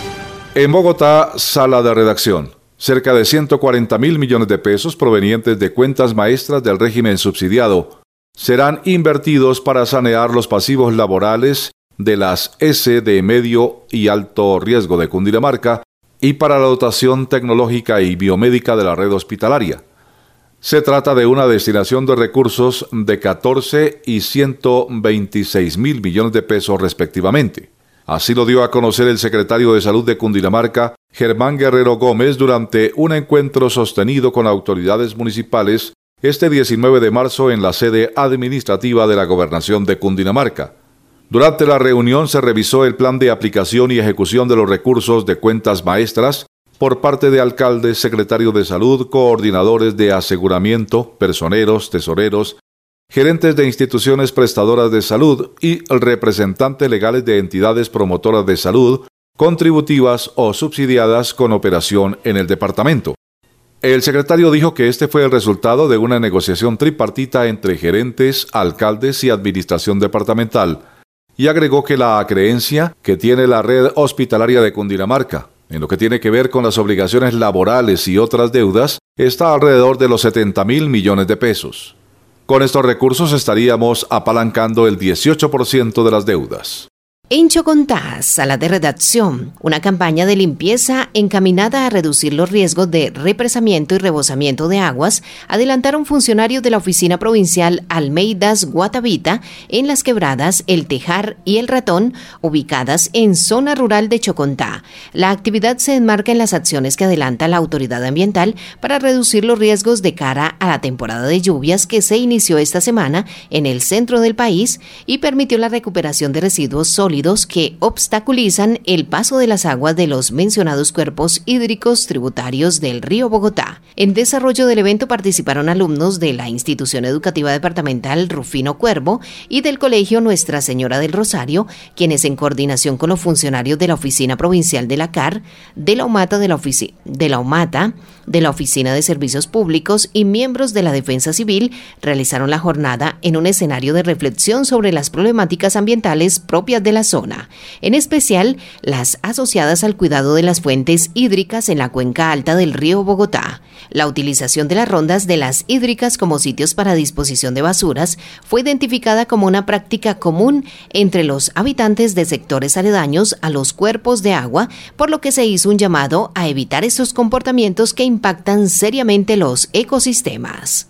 En Bogotá, sala de redacción. Cerca de ciento cuarenta mil millones de pesos provenientes de cuentas maestras del régimen subsidiado serán invertidos para sanear los pasivos laborales de las S de medio y alto riesgo de Cundinamarca y para la dotación tecnológica y biomédica de la red hospitalaria. Se trata de una destinación de recursos de catorce y ciento veintiséis mil millones de pesos respectivamente. Así lo dio a conocer el secretario de Salud de Cundinamarca, Germán Guerrero Gómez, durante un encuentro sostenido con autoridades municipales este diecinueve de marzo en la sede administrativa de la Gobernación de Cundinamarca. Durante la reunión se revisó el plan de aplicación y ejecución de los recursos de cuentas maestras por parte de alcaldes, secretarios de salud, coordinadores de aseguramiento, personeros, tesoreros, gerentes de instituciones prestadoras de salud y representantes legales de entidades promotoras de salud, contributivas o subsidiadas con operación en el departamento. El secretario dijo que este fue el resultado de una negociación tripartita entre gerentes, alcaldes y administración departamental, y agregó que la creencia que tiene la red hospitalaria de Cundinamarca, en lo que tiene que ver con las obligaciones laborales y otras deudas, está alrededor de los setenta mil millones de pesos. Con estos recursos estaríamos apalancando el dieciocho por ciento de las deudas. En Chocontá, sala de redacción, una campaña de limpieza encaminada a reducir los riesgos de represamiento y rebosamiento de aguas adelantaron funcionarios de la Oficina Provincial Almeidas Guatavita en Las Quebradas, El Tejar y El Ratón, ubicadas en zona rural de Chocontá. La actividad se enmarca en las acciones que adelanta la autoridad ambiental para reducir los riesgos de cara a la temporada de lluvias que se inició esta semana en el centro del país y permitió la recuperación de residuos sólidos que obstaculizan el paso de las aguas de los mencionados cuerpos hídricos tributarios del río Bogotá. En desarrollo del evento participaron alumnos de la Institución Educativa Departamental Rufino Cuervo y del Colegio Nuestra Señora del Rosario, quienes en coordinación con los funcionarios de la Oficina Provincial de la C A R, de la UMATA, de la, ofici- de la UMATA, de la Oficina de Servicios Públicos y miembros de la Defensa Civil realizaron la jornada en un escenario de reflexión sobre las problemáticas ambientales propias de la zona, en especial las asociadas al cuidado de las fuentes hídricas en la cuenca alta del río Bogotá. La utilización de las rondas de las hídricas como sitios para disposición de basuras fue identificada como una práctica común entre los habitantes de sectores aledaños a los cuerpos de agua, por lo que se hizo un llamado a evitar estos comportamientos que impactan seriamente los ecosistemas.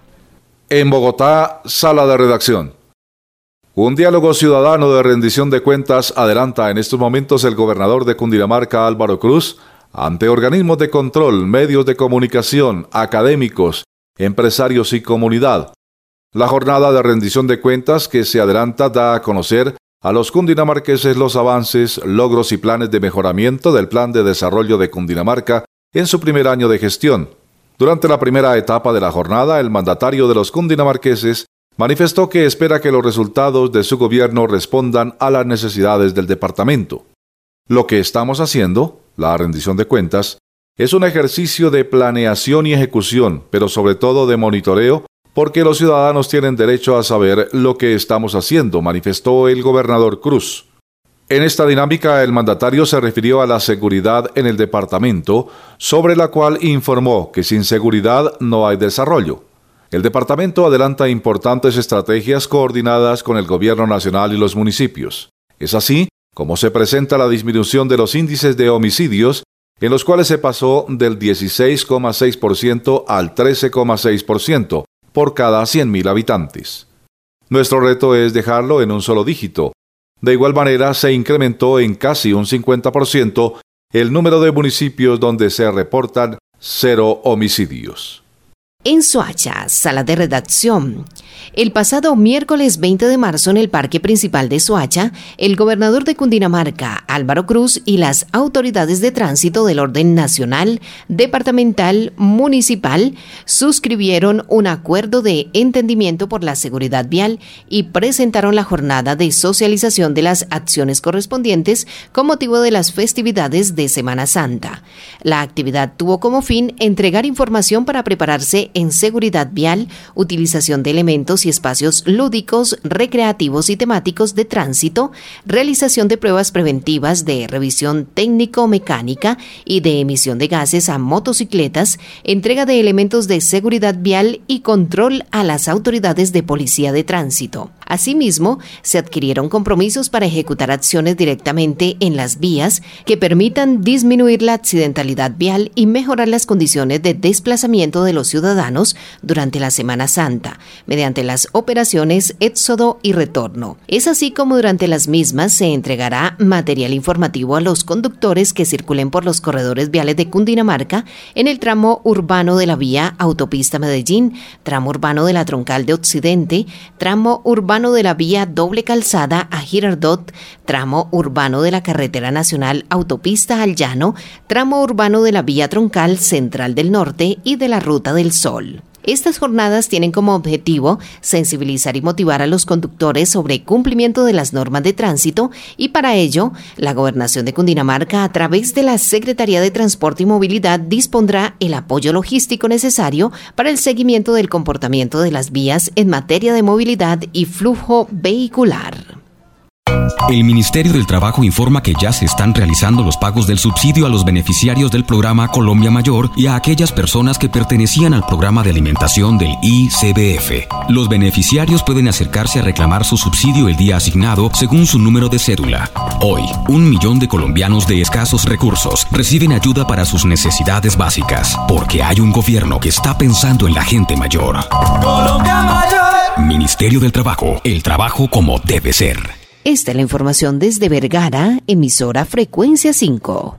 En Bogotá, sala de redacción. Un diálogo ciudadano de rendición de cuentas adelanta en estos momentos el gobernador de Cundinamarca, Álvaro Cruz, ante organismos de control, medios de comunicación, académicos, empresarios y comunidad. La jornada de rendición de cuentas que se adelanta da a conocer a los cundinamarqueses los avances, logros y planes de mejoramiento del Plan de Desarrollo de Cundinamarca en su primer año de gestión. Durante la primera etapa de la jornada, el mandatario de los cundinamarqueses Manifestó que espera que los resultados de su gobierno respondan a las necesidades del departamento. Lo que estamos haciendo, la rendición de cuentas, es un ejercicio de planeación y ejecución, pero sobre todo de monitoreo, porque los ciudadanos tienen derecho a saber lo que estamos haciendo, manifestó el gobernador Cruz. En esta dinámica, el mandatario se refirió a la seguridad en el departamento, sobre la cual informó que sin seguridad no hay desarrollo. El departamento adelanta importantes estrategias coordinadas con el gobierno nacional y los municipios. Es así como se presenta la disminución de los índices de homicidios, en los cuales se pasó del dieciséis coma seis por ciento al trece coma seis por ciento por cada cien mil habitantes. Nuestro reto es dejarlo en un solo dígito. De igual manera, se incrementó en casi un cincuenta por ciento el número de municipios donde se reportan cero homicidios. En Soacha, sala de redacción. El pasado miércoles veinte de marzo en el Parque Principal de Soacha, el gobernador de Cundinamarca, Álvaro Cruz, y las autoridades de tránsito del orden nacional, departamental, municipal, suscribieron un acuerdo de entendimiento por la seguridad vial y presentaron la jornada de socialización de las acciones correspondientes con motivo de las festividades de Semana Santa. La actividad tuvo como fin entregar información para prepararse en seguridad vial, utilización de elementos y espacios lúdicos, recreativos y temáticos de tránsito, realización de pruebas preventivas de revisión técnico-mecánica y de emisión de gases a motocicletas, entrega de elementos de seguridad vial y control a las autoridades de policía de tránsito. Asimismo, se adquirieron compromisos para ejecutar acciones directamente en las vías que permitan disminuir la accidentalidad vial y mejorar las condiciones de desplazamiento de los ciudadanos durante la Semana Santa, mediante las operaciones Éxodo y Retorno. Es así como durante las mismas se entregará material informativo a los conductores que circulen por los corredores viales de Cundinamarca en el tramo urbano de la vía Autopista Medellín, tramo urbano de la Troncal de Occidente, tramo urbano de la vía doble calzada a Girardot, tramo urbano de la carretera nacional Autopista al Llano, tramo urbano de la vía troncal Central del Norte y de la Ruta del Sol. Estas jornadas tienen como objetivo sensibilizar y motivar a los conductores sobre cumplimiento de las normas de tránsito y para ello, la Gobernación de Cundinamarca a través de la Secretaría de Transporte y Movilidad dispondrá el apoyo logístico necesario para el seguimiento del comportamiento de las vías en materia de movilidad y flujo vehicular. El Ministerio del Trabajo informa que ya se están realizando los pagos del subsidio a los beneficiarios del programa Colombia Mayor y a aquellas personas que pertenecían al programa de alimentación del I C B F. Los beneficiarios pueden acercarse a reclamar su subsidio el día asignado según su número de cédula. Hoy, un millón de colombianos de escasos recursos reciben ayuda para sus necesidades básicas, porque hay un gobierno que está pensando en la gente mayor. Colombia Mayor. Ministerio del Trabajo, el trabajo como debe ser. Esta es la información desde Vergara, emisora Frecuencia cinco.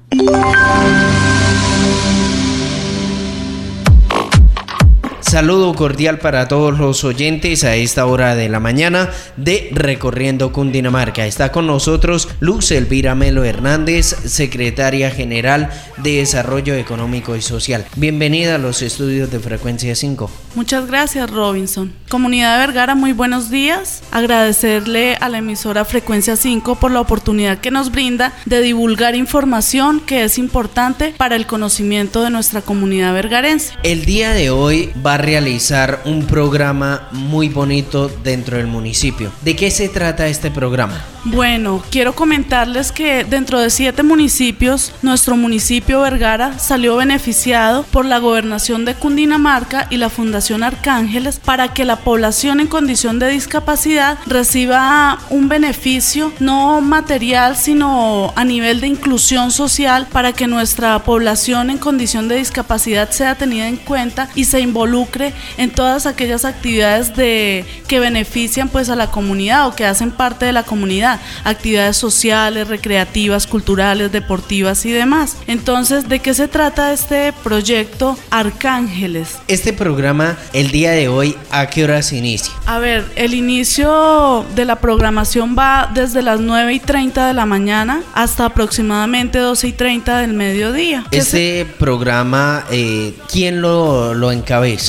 Saludo cordial para todos los oyentes a esta hora de la mañana de Recorriendo Cundinamarca. Está con nosotros Luz Elvira Melo Hernández, secretaria general de Desarrollo Económico y Social. Bienvenida a los estudios de Frecuencia cinco. Muchas gracias, Robinson. Comunidad de Vergara, muy buenos días. Agradecerle a la emisora Frecuencia cinco por la oportunidad que nos brinda de divulgar información que es importante para el conocimiento de nuestra comunidad vergarense. El día de hoy va a realizar un programa muy bonito dentro del municipio. ¿De qué se trata este programa? Bueno, quiero comentarles que dentro de siete municipios, nuestro municipio Vergara salió beneficiado por la Gobernación de Cundinamarca y la Fundación Arcángeles para que la población en condición de discapacidad reciba un beneficio no material, sino a nivel de inclusión social, para que nuestra población en condición de discapacidad sea tenida en cuenta y se involucre en todas aquellas actividades de, que benefician pues a la comunidad o que hacen parte de la comunidad, actividades sociales, recreativas, culturales, deportivas y demás. Entonces, ¿de qué se trata este proyecto Arcángeles? Este programa, el día de hoy, ¿a qué hora se inicia? A ver, el inicio de la programación va desde las nueve y treinta de la mañana hasta aproximadamente doce y treinta del mediodía. Este se... programa, eh, ¿quién lo, lo encabeza?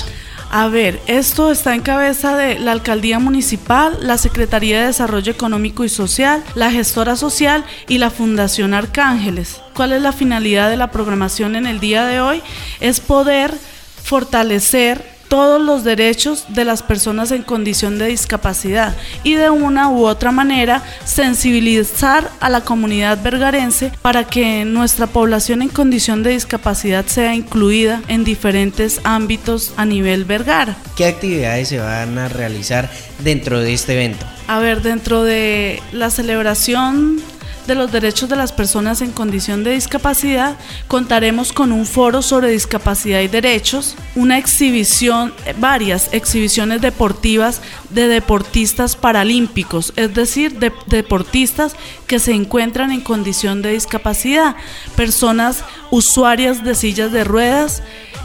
A ver, esto está en cabeza de la Alcaldía Municipal, la Secretaría de Desarrollo Económico y Social, la Gestora Social y la Fundación Arcángeles. ¿Cuál es la finalidad de la programación en el día de hoy? Es poder fortalecer todos los derechos de las personas en condición de discapacidad y de una u otra manera sensibilizar a la comunidad vergarense para que nuestra población en condición de discapacidad sea incluida en diferentes ámbitos a nivel Vergara. ¿Qué actividades se van a realizar dentro de este evento? A ver, dentro de la celebración de los derechos de las personas en condición de discapacidad, contaremos con un foro sobre discapacidad y derechos, una exhibición, varias exhibiciones deportivas de deportistas paralímpicos, es decir, de deportistas que se encuentran en condición de discapacidad, personas usuarias de sillas de ruedas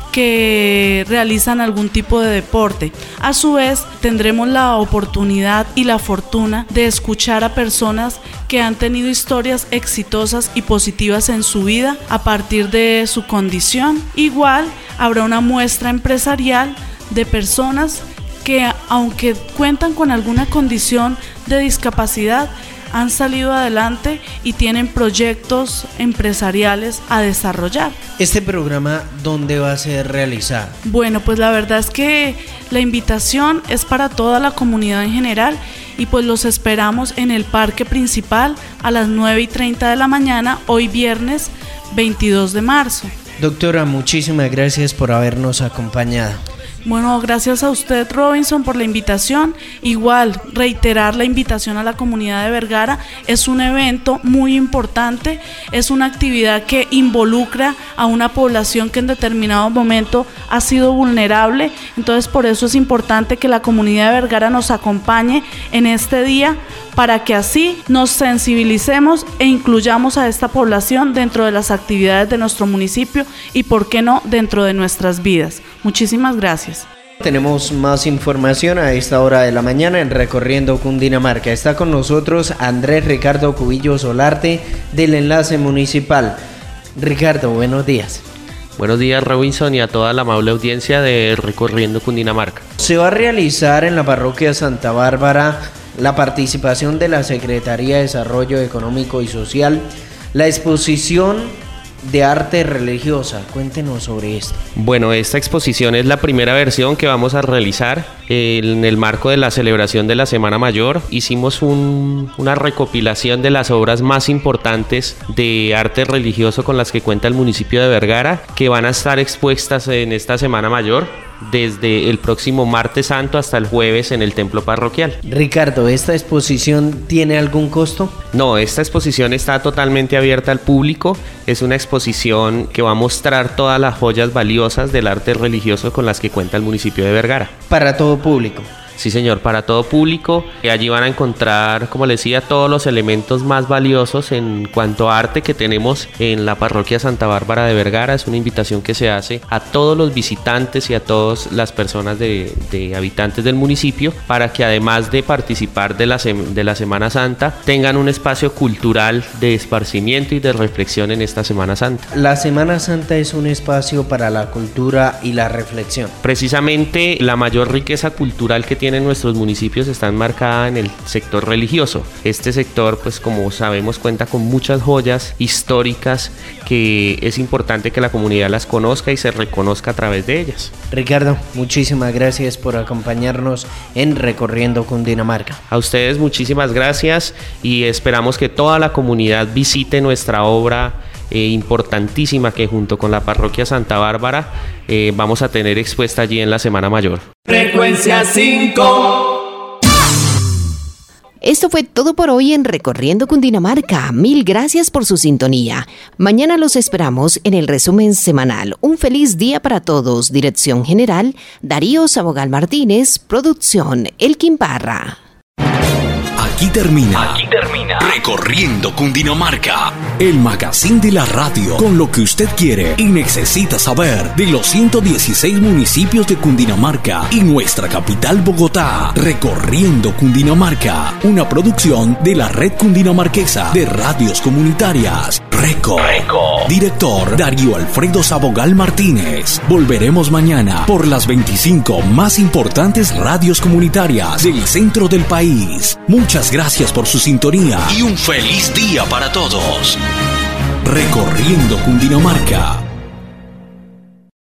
que realizan algún tipo de deporte. A su vez, tendremos la oportunidad y la fortuna de escuchar a personas que han tenido historias exitosas y positivas en su vida a partir de su condición. Igual, habrá una muestra empresarial de personas que, aunque cuentan con alguna condición de discapacidad, han salido adelante y tienen proyectos empresariales a desarrollar. ¿Este programa dónde va a ser realizado? Bueno, pues la verdad es que la invitación es para toda la comunidad en general y pues los esperamos en el parque principal a las nueve y treinta de la mañana, hoy viernes veintidós de marzo. Doctora, muchísimas gracias por habernos acompañado. Bueno, gracias a usted, Robinson, por la invitación. Igual, reiterar la invitación a la comunidad de Vergara. Es un evento muy importante, es una actividad que involucra a una población que en determinado momento ha sido vulnerable. Entonces, por eso es importante que la comunidad de Vergara nos acompañe en este día para que así nos sensibilicemos e incluyamos a esta población dentro de las actividades de nuestro municipio y, por qué no, dentro de nuestras vidas. Muchísimas gracias. Tenemos más información a esta hora de la mañana en Recorriendo Cundinamarca. Está con nosotros Andrés Ricardo Cubillo Solarte del Enlace Municipal. Ricardo, buenos días. Buenos días, Robinson, y a toda la amable audiencia de Recorriendo Cundinamarca. Se va a realizar en la parroquia Santa Bárbara la participación de la Secretaría de Desarrollo Económico y Social, la exposición de arte religiosa. Cuéntenos sobre esto. Bueno, esta exposición es la primera versión que vamos a realizar en el marco de la celebración de la Semana Mayor. Hicimos un, una recopilación de las obras más importantes de arte religioso con las que cuenta el municipio de Vergara, que van a estar expuestas en esta Semana Mayor desde el próximo martes santo hasta el jueves en el templo parroquial. Ricardo, ¿esta exposición tiene algún costo? No, esta exposición está totalmente abierta al público. Es una exposición que va a mostrar todas las joyas valiosas del arte religioso con las que cuenta el municipio de Vergara. Para todo público. Sí, señor, para todo público. Allí van a encontrar, como les decía, todos los elementos más valiosos en cuanto a arte que tenemos en la parroquia Santa Bárbara de Vergara. Es una invitación que se hace a todos los visitantes y a todas las personas de, de habitantes del municipio para que, además de participar de la, de la Semana Santa, tengan un espacio cultural de esparcimiento y de reflexión en esta Semana Santa. La Semana Santa es un espacio para la cultura y la reflexión. Precisamente la mayor riqueza cultural que tiene en nuestros municipios está enmarcada en el sector religioso. Este sector, pues como sabemos, cuenta con muchas joyas históricas que es importante que la comunidad las conozca y se reconozca a través de ellas. Ricardo, muchísimas gracias por acompañarnos en Recorriendo Cundinamarca. A ustedes muchísimas gracias y esperamos que toda la comunidad visite nuestra obra Eh, importantísima que junto con la parroquia Santa Bárbara eh, vamos a tener expuesta allí en la Semana Mayor. Frecuencia cinco. Esto fue todo por hoy en Recorriendo Cundinamarca. Mil gracias por su sintonía. Mañana los esperamos en el resumen semanal. Un feliz día para todos. Dirección General, Darío Sabogal Martínez. Producción, Elkin Parra. Aquí termina. Aquí termina. Recorriendo Cundinamarca. El magazine de la radio con lo que usted quiere y necesita saber de los ciento dieciséis municipios de Cundinamarca y nuestra capital Bogotá. Recorriendo Cundinamarca. Una producción de la Red Cundinamarquesa de Radios Comunitarias. Reco. Reco. Director Darío Alfredo Sabogal Martínez. Volveremos mañana por las veinticinco más importantes radios comunitarias del centro del país. Muchas gracias por su sintonía y un feliz día para todos. Recorriendo Cundinamarca.